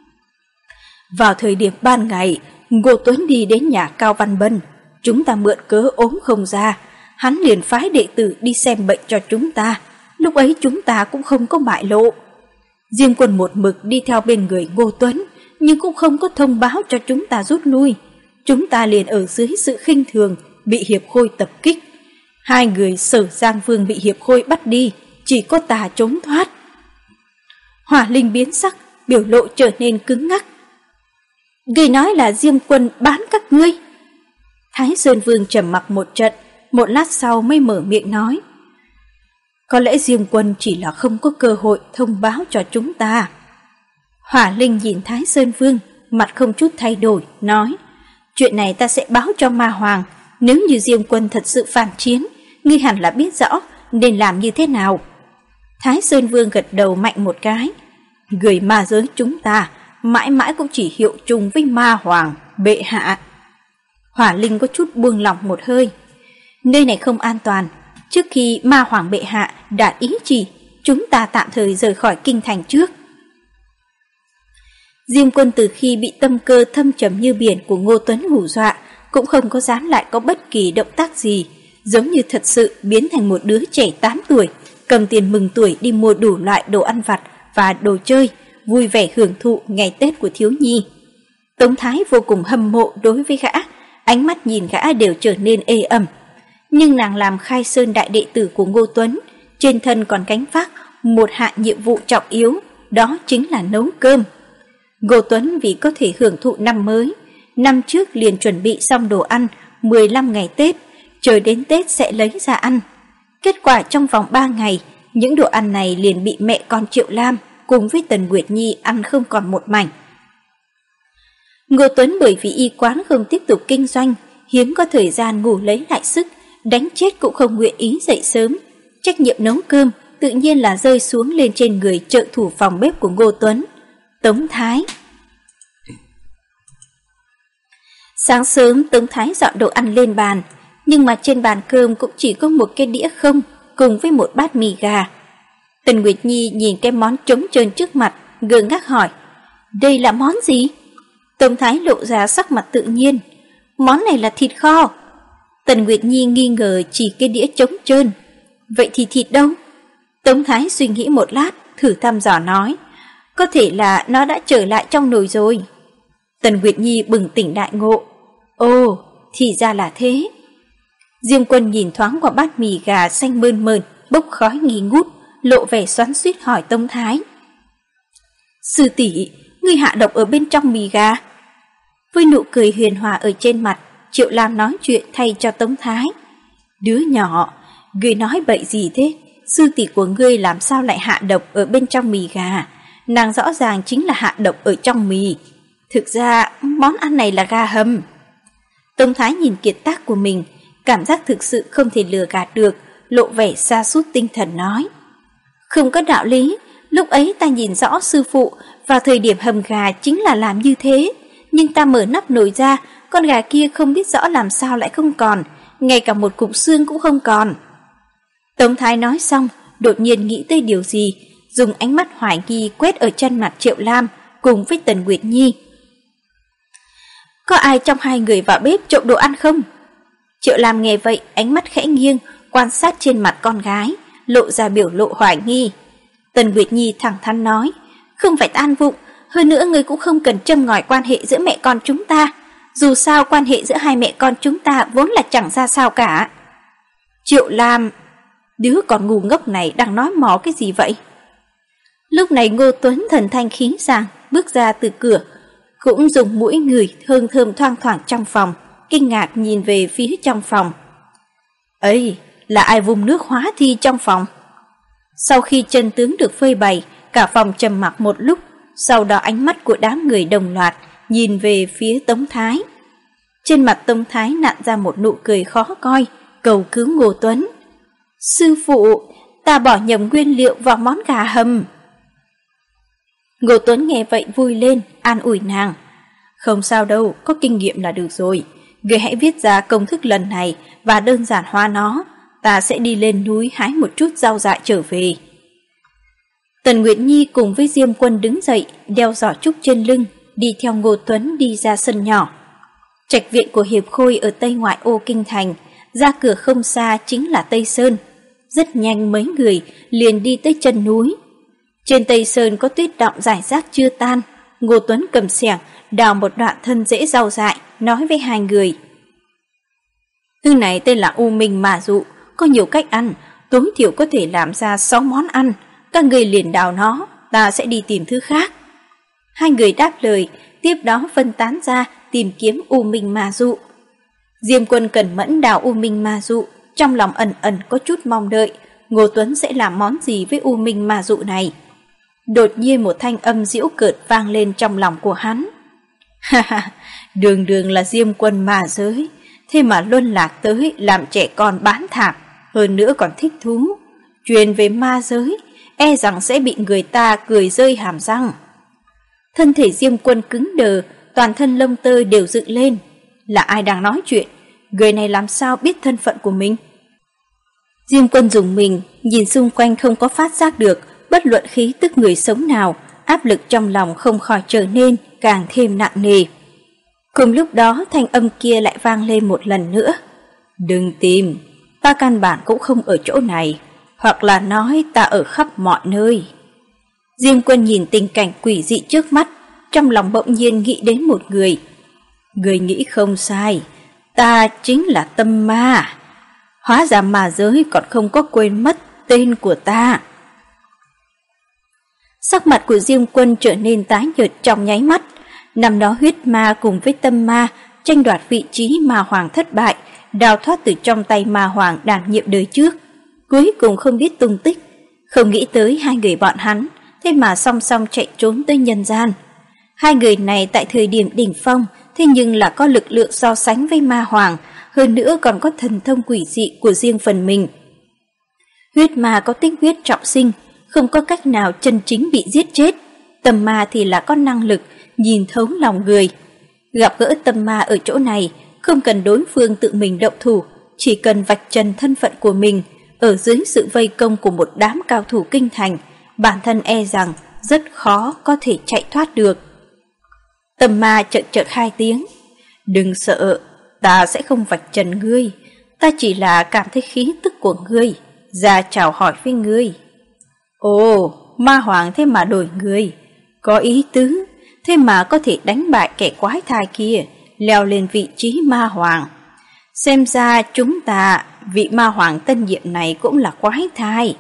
vào thời điểm ban ngày, Ngô Tuấn đi đến nhà Cao Văn Bân, chúng ta mượn cớ ốm không ra, hắn liền phái đệ tử đi xem bệnh cho chúng ta. lúc ấy chúng ta cũng không có bại lộ. Diêm Quân một mực đi theo bên người Ngô Tuấn, nhưng cũng không có thông báo cho chúng ta rút lui. Chúng ta liền ở dưới sự khinh thường, bị Hiệp Khôi tập kích. Hai người Sở Giang Vương bị Hiệp Khôi bắt đi, chỉ có ta trốn thoát. Hỏa Linh biến sắc, biểu lộ trở nên cứng ngắc. Ngươi nói là Diêm Quân bán các ngươi? Thái Sơn Vương trầm mặc một trận, một lát sau mới mở miệng nói. Có lẽ Diêm Quân chỉ là không có cơ hội thông báo cho chúng ta. Hỏa Linh nhìn Thái Sơn Vương, mặt không chút thay đổi, nói. Chuyện này ta sẽ báo cho Ma Hoàng. Nếu như Diêm Quân thật sự phản chiến, ngươi hẳn là biết rõ nên làm như thế nào. Thái Sơn Vương gật đầu mạnh một cái. Người ma giới chúng ta mãi mãi cũng chỉ hiệu chung với Ma Hoàng, bệ hạ. Hỏa Linh có chút buông lỏng một hơi. Nơi này không an toàn. Trước khi Ma Hoàng bệ hạ đã ý chỉ, chúng ta tạm thời rời khỏi kinh thành trước. Diêm Quân từ khi bị tâm cơ thâm trầm như biển của Ngô Tuấn hù dọa, cũng không có dám lại có bất kỳ động tác gì, giống như thật sự biến thành một đứa trẻ 8 tuổi, cầm tiền mừng tuổi đi mua đủ loại đồ ăn vặt và đồ chơi, vui vẻ hưởng thụ ngày Tết của thiếu nhi. Tống Thái vô cùng hâm mộ đối với gã, ánh mắt nhìn gã đều trở nên ê ẩm. Nhưng nàng làm Khai Sơn đại đệ tử của Ngô Tuấn, trên thân còn gánh vác một hạng nhiệm vụ trọng yếu, đó chính là nấu cơm. Ngô Tuấn vì có thể hưởng thụ năm mới, năm trước liền chuẩn bị xong đồ ăn 15 ngày Tết, chờ đến Tết sẽ lấy ra ăn. Kết quả trong vòng 3 ngày, những đồ ăn này liền bị mẹ con Triệu Lam cùng với Tần Nguyệt Nhi ăn không còn một mảnh. Ngô Tuấn bởi vì y quán không tiếp tục kinh doanh, hiếm có thời gian ngủ lấy lại sức, đánh chết cũng không nguyện ý dậy sớm. Trách nhiệm nấu cơm tự nhiên là rơi xuống lên trên người trợ thủ phòng bếp của Ngô Tuấn, Tống Thái. Sáng sớm Tống Thái dọn đồ ăn lên bàn, nhưng mà trên bàn cơm cũng chỉ có một cái đĩa không cùng với một bát mì gà. Tần Nguyệt Nhi nhìn cái món trống trơn trước mặt, ngơ ngác hỏi, đây là món gì? Tống Thái lộ ra sắc mặt tự nhiên, món này là thịt kho. Tần Nguyệt Nhi nghi ngờ chỉ cái đĩa trống trơn, vậy thì thịt đâu? Tống Thái suy nghĩ một lát, thử thăm dò nói, có thể là nó đã trở lại trong nồi rồi. Tần Nguyệt Nhi bừng tỉnh đại ngộ, ồ, thì ra là thế. Diêm Quân nhìn thoáng qua bát mì gà xanh mơn mờn, bốc khói nghi ngút, lộ vẻ xoắn xuýt hỏi Tống Thái. Sư tỷ, ngươi hạ độc ở bên trong mì gà? Với nụ cười hiền hòa ở trên mặt, Triệu Lam nói chuyện thay cho Tống Thái. Đứa nhỏ, ngươi nói bậy gì thế? Sư tỷ của ngươi làm sao lại hạ độc ở bên trong mì gà? Nàng rõ ràng chính là hạ độc ở trong mì. Thực ra, món ăn này là gà hầm. Tống Thái nhìn kiệt tác của mình, cảm giác thực sự không thể lừa gạt được, lộ vẻ sa sút tinh thần nói. Không có đạo lý, lúc ấy ta nhìn rõ sư phụ, vào thời điểm hầm gà chính là làm như thế. Nhưng ta mở nắp nồi ra, con gà kia không biết rõ làm sao lại không còn, ngay cả một cục xương cũng không còn. Tống Thái nói xong, đột nhiên nghĩ tới điều gì, dùng ánh mắt hoài nghi quét ở chân mặt Triệu Lam cùng với Tần Nguyệt Nhi. Có ai trong hai người vào bếp trộm đồ ăn không? Triệu Lam nghe vậy, ánh mắt khẽ nghiêng, quan sát trên mặt con gái, lộ ra biểu lộ hoài nghi. Tần Nguyệt Nhi thẳng thắn nói, không phải ta ăn vụng, hơn nữa ngươi cũng không cần châm ngòi quan hệ giữa mẹ con chúng ta. Dù sao quan hệ giữa hai mẹ con chúng ta vốn là chẳng ra sao cả. Triệu Lam, đứa con ngu ngốc này đang nói mò cái gì vậy? Lúc này Ngô Tuấn thần thanh khí sảng bước ra từ cửa, cũng dùng mũi ngửi hương thơm thoang thoảng trong phòng, kinh ngạc nhìn về phía trong phòng. Ấy, là ai vung nước hóa thi trong phòng? Sau khi chân tướng được phơi bày, cả phòng trầm mặc một lúc, sau đó ánh mắt của đám người đồng loạt nhìn về phía Tống Thái. Trên mặt Tống Thái nặn ra một nụ cười khó coi, cầu cứu Ngô Tuấn. Sư phụ, ta bỏ nhầm nguyên liệu vào món gà hầm. Ngô Tuấn nghe vậy vui lên, an ủi nàng. Không sao đâu, có kinh nghiệm là được rồi. Người hãy viết ra công thức lần này và đơn giản hóa nó. Ta sẽ đi lên núi hái một chút rau dại trở về. Tần Nguyệt Nhi cùng với Diêm Quân đứng dậy, đeo giỏ trúc trên lưng, đi theo Ngô Tuấn đi ra sân nhỏ. Trạch viện của Hiệp Khôi ở tây ngoại ô kinh thành, ra cửa không xa chính là Tây Sơn. Rất nhanh mấy người liền đi tới chân núi. Trên Tây Sơn có tuyết đọng rải rác chưa tan. Ngô Tuấn cầm xẻng đào một đoạn thân rễ rau dại, nói với hai người: thứ này tên là U Minh Ma Dụ, có nhiều cách ăn, tối thiểu có thể làm ra 6 món ăn. Các người liền đào nó, ta sẽ đi tìm thứ khác. Hai người đáp lời, tiếp đó phân tán ra tìm kiếm U Minh Ma Dụ. Diêm Quân cẩn mẫn đào U Minh Ma Dụ, trong lòng ẩn ẩn có chút mong đợi Ngô Tuấn sẽ làm món gì với U Minh Ma Dụ này. Đột nhiên một thanh âm giễu cợt vang lên trong lòng của hắn. Ha ha, đường đường là Diêm Quân ma giới, thế mà luân lạc tới làm trẻ con bán thảm, hơn nữa còn thích thú. Truyền về ma giới, e rằng sẽ bị người ta cười rơi hàm răng. Thân thể Diêm Quân cứng đờ, toàn thân lông tơ đều dựng lên. Là ai đang nói chuyện? Người này làm sao biết thân phận của mình? Diêm Quân dùng mình, nhìn xung quanh không có phát giác được bất luận khí tức người sống nào, áp lực trong lòng không khỏi trở nên càng thêm nặng nề. Cùng lúc đó thanh âm kia lại vang lên một lần nữa. Đừng tìm, ta căn bản cũng không ở chỗ này, hoặc là nói ta ở khắp mọi nơi. Diêm Quân nhìn tình cảnh quỷ dị trước mắt, trong lòng bỗng nhiên nghĩ đến một người. Người nghĩ không sai, ta chính là Tâm Ma. Hóa ra ma giới còn không có quên mất tên của ta. Sắc mặt của Diêm Quân trở nên tái nhợt trong nháy mắt. Năm đó huyết ma cùng với Tâm Ma tranh đoạt vị trí ma hoàng thất bại, đào thoát từ trong tay ma hoàng đảm nhiệm đời trước, cuối cùng không biết tung tích. Không nghĩ tới hai người bọn hắn thế mà song song chạy trốn tới nhân gian. Hai người này tại thời điểm đỉnh phong thế nhưng là có lực lượng so sánh với ma hoàng, hơn nữa còn có thần thông quỷ dị của riêng phần mình. Huyết ma có tích huyết trọng sinh, không có cách nào chân chính bị giết chết. Tâm ma thì là có năng lực nhìn thấu lòng người. Gặp gỡ tâm ma ở chỗ này, không cần đối phương tự mình động thủ, chỉ cần vạch trần thân phận của mình, ở dưới sự vây công của một đám cao thủ kinh thành, bản thân e rằng rất khó có thể chạy thoát được. Tâm ma chợt chợt hai tiếng. Đừng sợ, ta sẽ không vạch trần ngươi, ta chỉ là cảm thấy khí tức của ngươi, ra chào hỏi với ngươi. Ồ, ma hoàng thế mà đổi người, có ý tứ, thế mà có thể đánh bại kẻ quái thai kia, leo lên vị trí ma hoàng. Xem ra chúng ta, vị ma hoàng tân nhiệm này cũng là quái thai.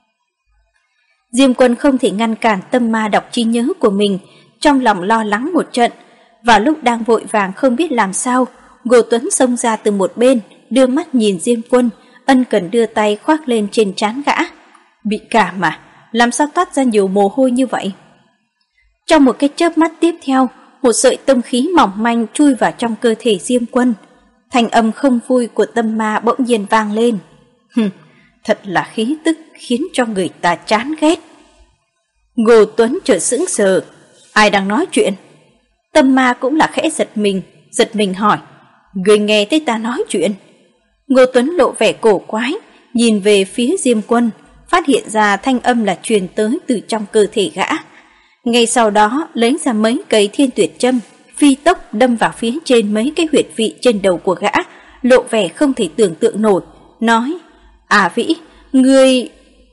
Diêm Quân không thể ngăn cản tâm ma đọc trí nhớ của mình, trong lòng lo lắng một trận. Vào lúc đang vội vàng không biết làm sao, Ngô Tuấn xông ra từ một bên, đưa mắt nhìn Diêm Quân, ân cần đưa tay khoác lên trên trán gã. Bị cảm mà, làm sao toát ra nhiều mồ hôi như vậy? Trong một cái chớp mắt tiếp theo, một sợi tông khí mỏng manh chui vào trong cơ thể Diêm Quân. Thanh âm không vui của tâm ma bỗng nhiên vang lên. Thật là khí tức khiến cho người ta chán ghét. Ngô Tuấn chợt sững sờ. Ai đang nói chuyện? Tâm ma cũng là khẽ giật mình hỏi. Người nghe thấy ta nói chuyện? Ngô Tuấn lộ vẻ cổ quái, nhìn về phía Diêm Quân, phát hiện ra thanh âm là truyền tới từ trong cơ thể gã. Ngay sau đó lấy ra mấy cây thiên tuyệt châm, phi tốc đâm vào phía trên mấy cái huyệt vị trên đầu của gã, lộ vẻ không thể tưởng tượng nổi, nói: À Vĩ, ngươi...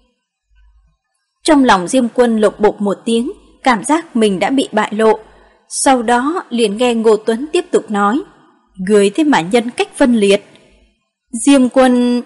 Trong lòng Diêm Quân lộc bộc một tiếng, cảm giác mình đã bị bại lộ. Sau đó liền nghe Ngô Tuấn tiếp tục nói: Ngươi thế mà nhân cách phân liệt. Diêm Quân...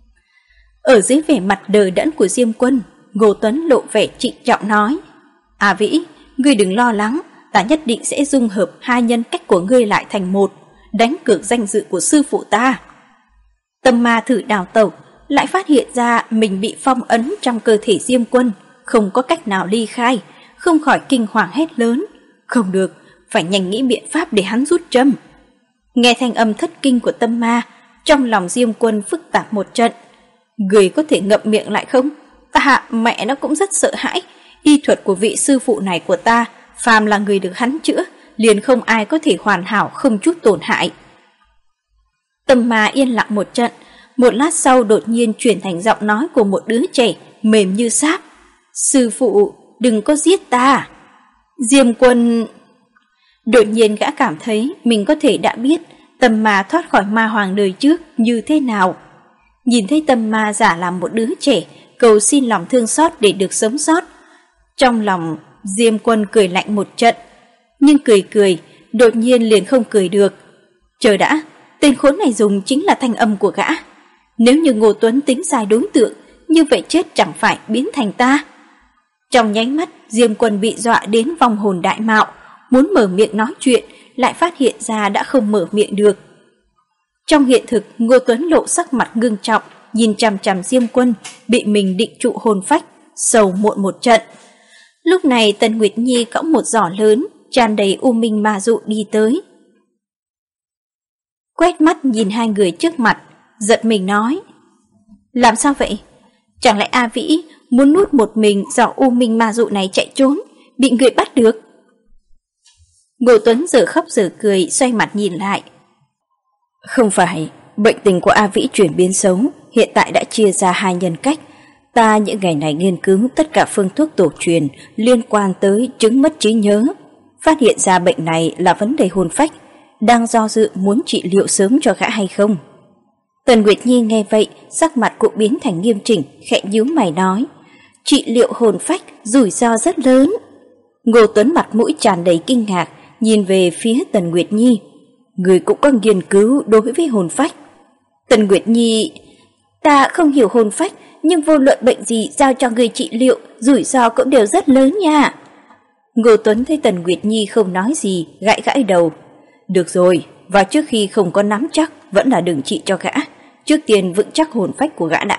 Ở dưới vẻ mặt đờ đẫn của Diêm Quân, Ngô Tuấn lộ vẻ trịnh trọng nói: À Vĩ, ngươi đừng lo lắng, ta nhất định sẽ dung hợp hai nhân cách của ngươi lại thành một, đánh cược danh dự của sư phụ ta. Tâm ma thử đào tẩu, lại phát hiện ra mình bị phong ấn trong cơ thể Diêm Quân, không có cách nào ly khai, không khỏi kinh hoàng hét lớn: Không được, phải nhanh nghĩ biện pháp để hắn rút châm. Nghe thanh âm thất kinh của tâm ma, trong lòng Diêm Quân phức tạp một trận. Người có thể ngậm miệng lại không? Ta mẹ nó cũng rất sợ hãi. Y thuật của vị sư phụ này của ta, phàm là người được hắn chữa, liền không ai có thể hoàn hảo không chút tổn hại. Tâm ma yên lặng một trận, một lát sau đột nhiên chuyển thành giọng nói của một đứa trẻ mềm như sáp. Sư phụ, đừng có giết ta. Diêm Quân... Đột nhiên gã cảm thấy mình có thể đã biết Tâm ma thoát khỏi ma hoàng đời trước như thế nào. Nhìn thấy Tâm Ma giả làm một đứa trẻ, cầu xin lòng thương xót để được sống sót. Trong lòng Diêm Quân cười lạnh một trận, nhưng cười, đột nhiên liền không cười được. Chờ đã, tên khốn này dùng chính là thanh âm của gã. Nếu như Ngô Tuấn tính sai đối tượng, như vậy chết chẳng phải biến thành ta. Trong nháy mắt, Diêm Quân bị dọa đến vong hồn đại mạo, muốn mở miệng nói chuyện, lại phát hiện ra đã không mở miệng được. Trong hiện thực, Ngô Tuấn lộ sắc mặt ngưng trọng, nhìn chằm chằm Diêm Quân, bị mình định trụ hồn phách, sầu muộn một trận. Lúc này Tần Nguyệt Nhi cõng một giỏ lớn, tràn đầy u minh ma dụ đi tới. Quét mắt nhìn hai người trước mặt, giật mình nói: làm sao vậy? Chẳng lẽ A Vĩ muốn nuốt một mình giỏ u minh ma dụ này chạy trốn, bị người bắt được? Ngô Tuấn giờ khóc giờ cười, xoay mặt nhìn lại. Không phải, bệnh tình của A Vĩ chuyển biến xấu, hiện tại đã chia ra hai nhân cách. Ta những ngày này nghiên cứu tất cả phương thuốc tổ truyền liên quan tới chứng mất trí nhớ, phát hiện ra bệnh này là vấn đề hồn phách, đang do dự muốn trị liệu sớm cho gã hay không. Tần Nguyệt Nhi nghe vậy, sắc mặt cũng biến thành nghiêm chỉnh, khẽ nhíu mày nói: trị liệu hồn phách rủi ro rất lớn. Ngô Tuấn mặt mũi tràn đầy kinh ngạc, nhìn về phía Tần Nguyệt Nhi. Người cũng có nghiên cứu đối với hồn phách. Tần Nguyệt Nhi: ta không hiểu hồn phách, nhưng vô luận bệnh gì giao cho người trị liệu, rủi ro cũng đều rất lớn nha. Ngô Tuấn thấy Tần Nguyệt Nhi không nói gì, gãi đầu. Được rồi, và trước khi không có nắm chắc, vẫn là đừng trị cho gã, trước tiên vững chắc hồn phách của gã đã.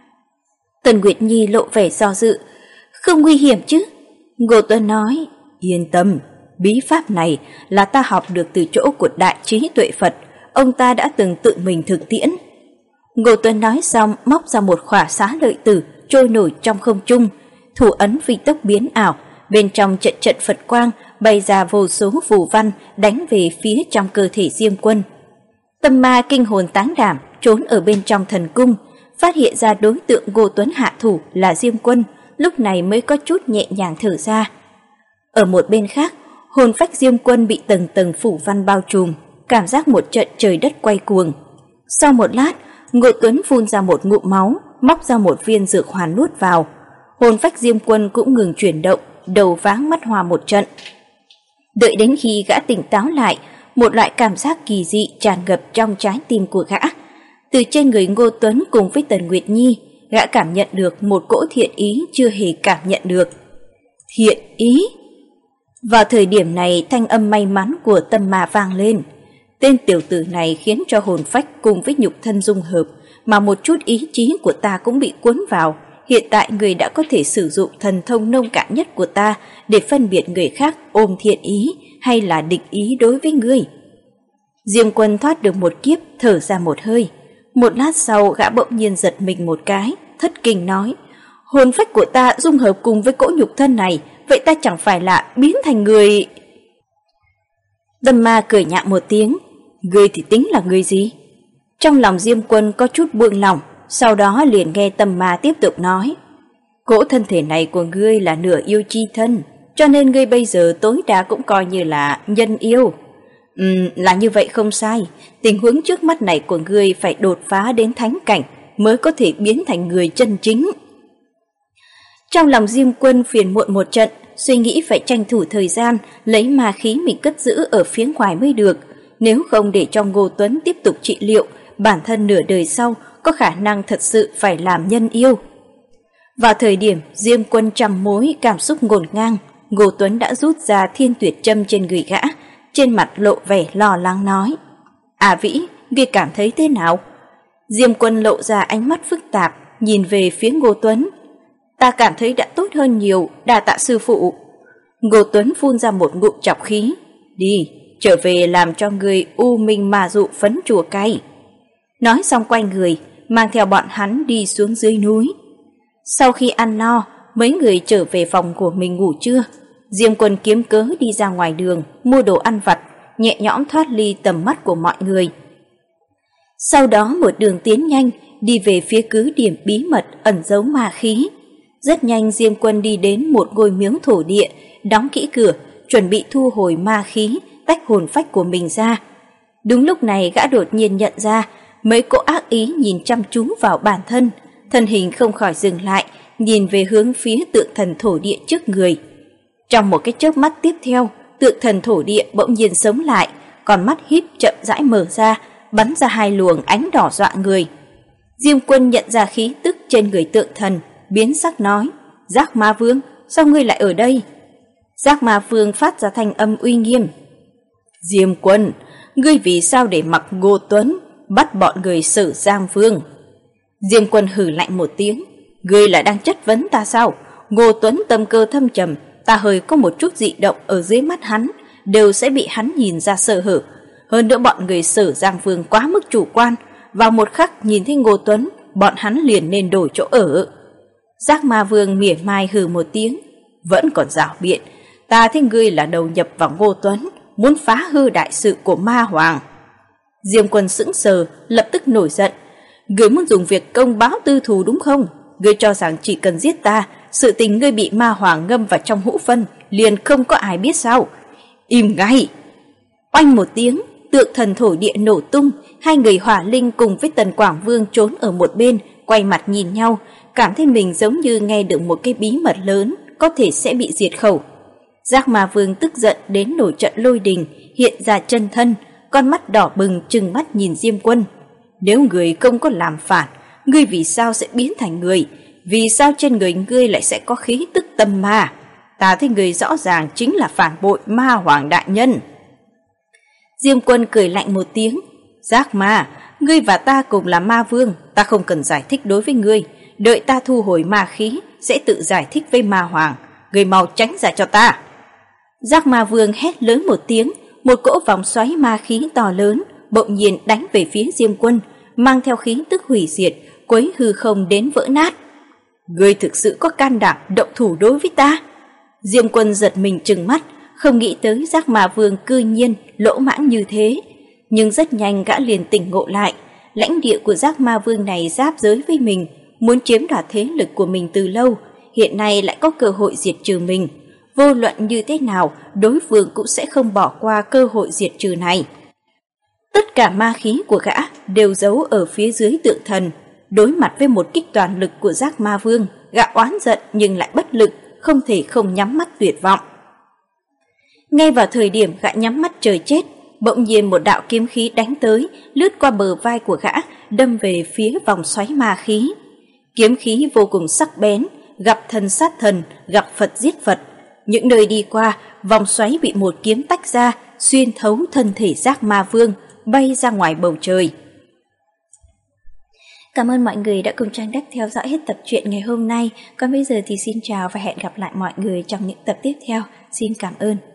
Tần Nguyệt Nhi lộ vẻ do dự. Không nguy hiểm chứ? Ngô Tuấn nói: yên tâm, bí pháp này là ta học được từ chỗ của Đại Trí Tuệ Phật, ông ta đã từng tự mình thực tiễn. Ngô Tuấn nói xong, móc ra một khỏa xá lợi tử trôi nổi trong không trung, thủ ấn phi tốc biến ảo, bên trong trận trận Phật quang bày ra vô số phù văn đánh về phía trong cơ thể Diêm Quân. Tâm Ma kinh hồn táng đảm trốn ở bên trong thần cung, phát hiện ra đối tượng Ngô Tuấn hạ thủ là Diêm Quân, lúc này mới có chút nhẹ nhàng thở ra. Ở một bên khác, hồn phách Diêm Quân bị tầng tầng phủ văn bao trùm, cảm giác một trận trời đất quay cuồng. Sau một lát, Ngô Tuấn phun ra một ngụm máu, móc ra một viên dược hoàn nuốt vào. Hồn phách Diêm Quân cũng ngừng chuyển động, đầu váng mắt hoa một trận. Đợi đến khi gã tỉnh táo lại, một loại cảm giác kỳ dị tràn ngập trong trái tim của gã. Từ trên người Ngô Tuấn cùng với Tần Nguyệt Nhi, gã cảm nhận được một cỗ thiện ý chưa hề cảm nhận được. Thiện ý? Vào thời điểm này, thanh âm may mắn của Tâm Ma vang lên. Tên tiểu tử này khiến cho hồn phách cùng với nhục thân dung hợp, mà một chút ý chí của ta cũng bị cuốn vào. Hiện tại người đã có thể sử dụng thần thông nông cạn nhất của ta để phân biệt người khác ôm thiện ý hay là địch ý đối với ngươi. Diêm Quân thoát được một kiếp, thở ra một hơi. Một lát sau, gã bỗng nhiên giật mình một cái, thất kinh nói: hồn phách của ta dung hợp cùng với cỗ nhục thân này, vậy ta chẳng phải là biến thành người... Tâm Ma cười nhạo một tiếng: ngươi thì tính là người gì? Trong lòng Diêm Quân có chút buông lỏng, sau đó liền nghe Tâm Ma tiếp tục nói: cỗ thân thể này của ngươi là nửa yêu chi thân, cho nên ngươi bây giờ tối đa cũng coi như là nhân yêu. Là như vậy không sai, tình huống trước mắt này của ngươi phải đột phá đến thánh cảnh mới có thể biến thành người chân chính. Trong lòng Diêm Quân phiền muộn một trận, suy nghĩ phải tranh thủ thời gian lấy ma khí mình cất giữ ở phía ngoài mới được, nếu không để cho Ngô Tuấn tiếp tục trị liệu, bản thân nửa đời sau có khả năng thật sự phải làm nhân yêu. Vào thời điểm Diêm Quân trăm mối cảm xúc ngổn ngang, Ngô Tuấn đã rút ra thiên tuyệt châm trên người gã, trên mặt lộ vẻ lo lắng nói: À Vĩ, ngươi cảm thấy thế nào? Diêm Quân lộ ra ánh mắt phức tạp, nhìn về phía Ngô Tuấn. Ta cảm thấy đã tốt hơn nhiều, đa tạ sư phụ. Ngô Tuấn phun ra một ngụm trọc khí. Đi, trở về làm cho người u minh ma dụ phấn chùa cay. Nói xong quay người, mang theo bọn hắn đi xuống dưới núi. Sau khi ăn no, mấy người trở về phòng của mình ngủ trưa. Diêm Quân kiếm cớ đi ra ngoài đường, mua đồ ăn vặt, nhẹ nhõm thoát ly tầm mắt của mọi người. Sau đó một đường tiến nhanh, đi về phía cứ điểm bí mật ẩn giấu ma khí. Rất nhanh Diêm Quân đi đến một ngôi miếu thổ địa, đóng kỹ cửa, chuẩn bị thu hồi ma khí, tách hồn phách của mình ra. Đúng lúc này gã đột nhiên nhận ra, mấy cỗ ác ý nhìn chăm chú vào bản thân, thân hình không khỏi dừng lại, nhìn về hướng phía tượng thần thổ địa trước người. Trong một cái chớp mắt tiếp theo, tượng thần thổ địa bỗng nhiên sống lại, con mắt híp chậm rãi mở ra, bắn ra hai luồng ánh đỏ dọa người. Diêm Quân nhận ra khí tức trên người tượng thần, biến sắc nói: Giác Ma Vương, sao ngươi lại ở đây? Giác Ma Vương phát ra thanh âm uy nghiêm: Diêm Quân, ngươi vì sao để mặc Ngô Tuấn bắt bọn người Sở Giang Vương? Diêm Quân hừ lạnh một tiếng: Ngươi là đang chất vấn ta sao? Ngô Tuấn tâm cơ thâm trầm, ta hơi có một chút dị động ở dưới mắt hắn, đều sẽ bị hắn nhìn ra sơ hở. Hơn nữa bọn người Sở Giang Vương quá mức chủ quan, vào một khắc nhìn thấy Ngô Tuấn, bọn hắn liền nên đổi chỗ ở. Giác Ma Vương mỉa mai hừ một tiếng: Vẫn còn giảo biện, ta thấy ngươi là đầu nhập vào Ngô Tuấn, muốn phá hư đại sự của Ma Hoàng. Diêm Quân sững sờ, lập tức nổi giận: Ngươi muốn dùng việc công báo tư thù đúng không? Ngươi cho rằng chỉ cần giết ta, sự tình ngươi bị Ma Hoàng ngâm vào trong hũ phân liền không có ai biết sao? Im ngay! Oanh một tiếng, tượng thần thổ địa nổ tung, hai người Hỏa Linh cùng với Tần Quảng Vương trốn ở một bên, quay mặt nhìn nhau, cảm thấy mình giống như nghe được một cái bí mật lớn, có thể sẽ bị diệt khẩu. Giác Ma Vương tức giận đến nổi trận lôi đình, hiện ra chân thân, con mắt đỏ bừng trừng mắt nhìn Diêm Quân. Nếu người không có làm phản, ngươi vì sao sẽ biến thành người? Vì sao trên người ngươi lại sẽ có khí tức tâm ma? Ta thấy người rõ ràng chính là phản bội Ma Hoàng đại nhân. Diêm Quân cười lạnh một tiếng: Giác Ma, ngươi và ta cùng là Ma Vương, ta không cần giải thích đối với ngươi, đợi ta thu hồi ma khí sẽ tự giải thích với Ma Hoàng, ngươi mau tránh ra cho ta. Giác Ma Vương hét lớn một tiếng, một cỗ vòng xoáy ma khí to lớn bỗng nhiên đánh về phía Diêm Quân, mang theo khí tức hủy diệt, quấy hư không đến vỡ nát. Ngươi thực sự có can đảm động thủ đối với ta? Diêm Quân giật mình trừng mắt, không nghĩ tới Giác Ma Vương cư nhiên lỗ mãng như thế, nhưng rất nhanh gã liền tỉnh ngộ lại, lãnh địa của Giác Ma Vương này giáp giới với mình, muốn chiếm đoạt thế lực của mình từ lâu, hiện nay lại có cơ hội diệt trừ mình. Vô luận như thế nào, đối phương cũng sẽ không bỏ qua cơ hội diệt trừ này. Tất cả ma khí của gã đều giấu ở phía dưới tượng thần. Đối mặt với một kích toàn lực của Giác Ma Vương, gã oán giận nhưng lại bất lực, không thể không nhắm mắt tuyệt vọng. Ngay vào thời điểm gã nhắm mắt chờ chết, bỗng nhiên một đạo kiếm khí đánh tới, lướt qua bờ vai của gã, đâm về phía vòng xoáy ma khí. Kiếm khí vô cùng sắc bén, gặp thần sát thần, gặp Phật giết Phật. Những nơi đi qua, vòng xoáy bị một kiếm tách ra, xuyên thấu thân thể Giác Ma Vương, bay ra ngoài bầu trời. Cảm ơn mọi người đã cùng Trang Đắc theo dõi hết tập truyện ngày hôm nay. Còn bây giờ thì xin chào và hẹn gặp lại mọi người trong những tập tiếp theo. Xin cảm ơn.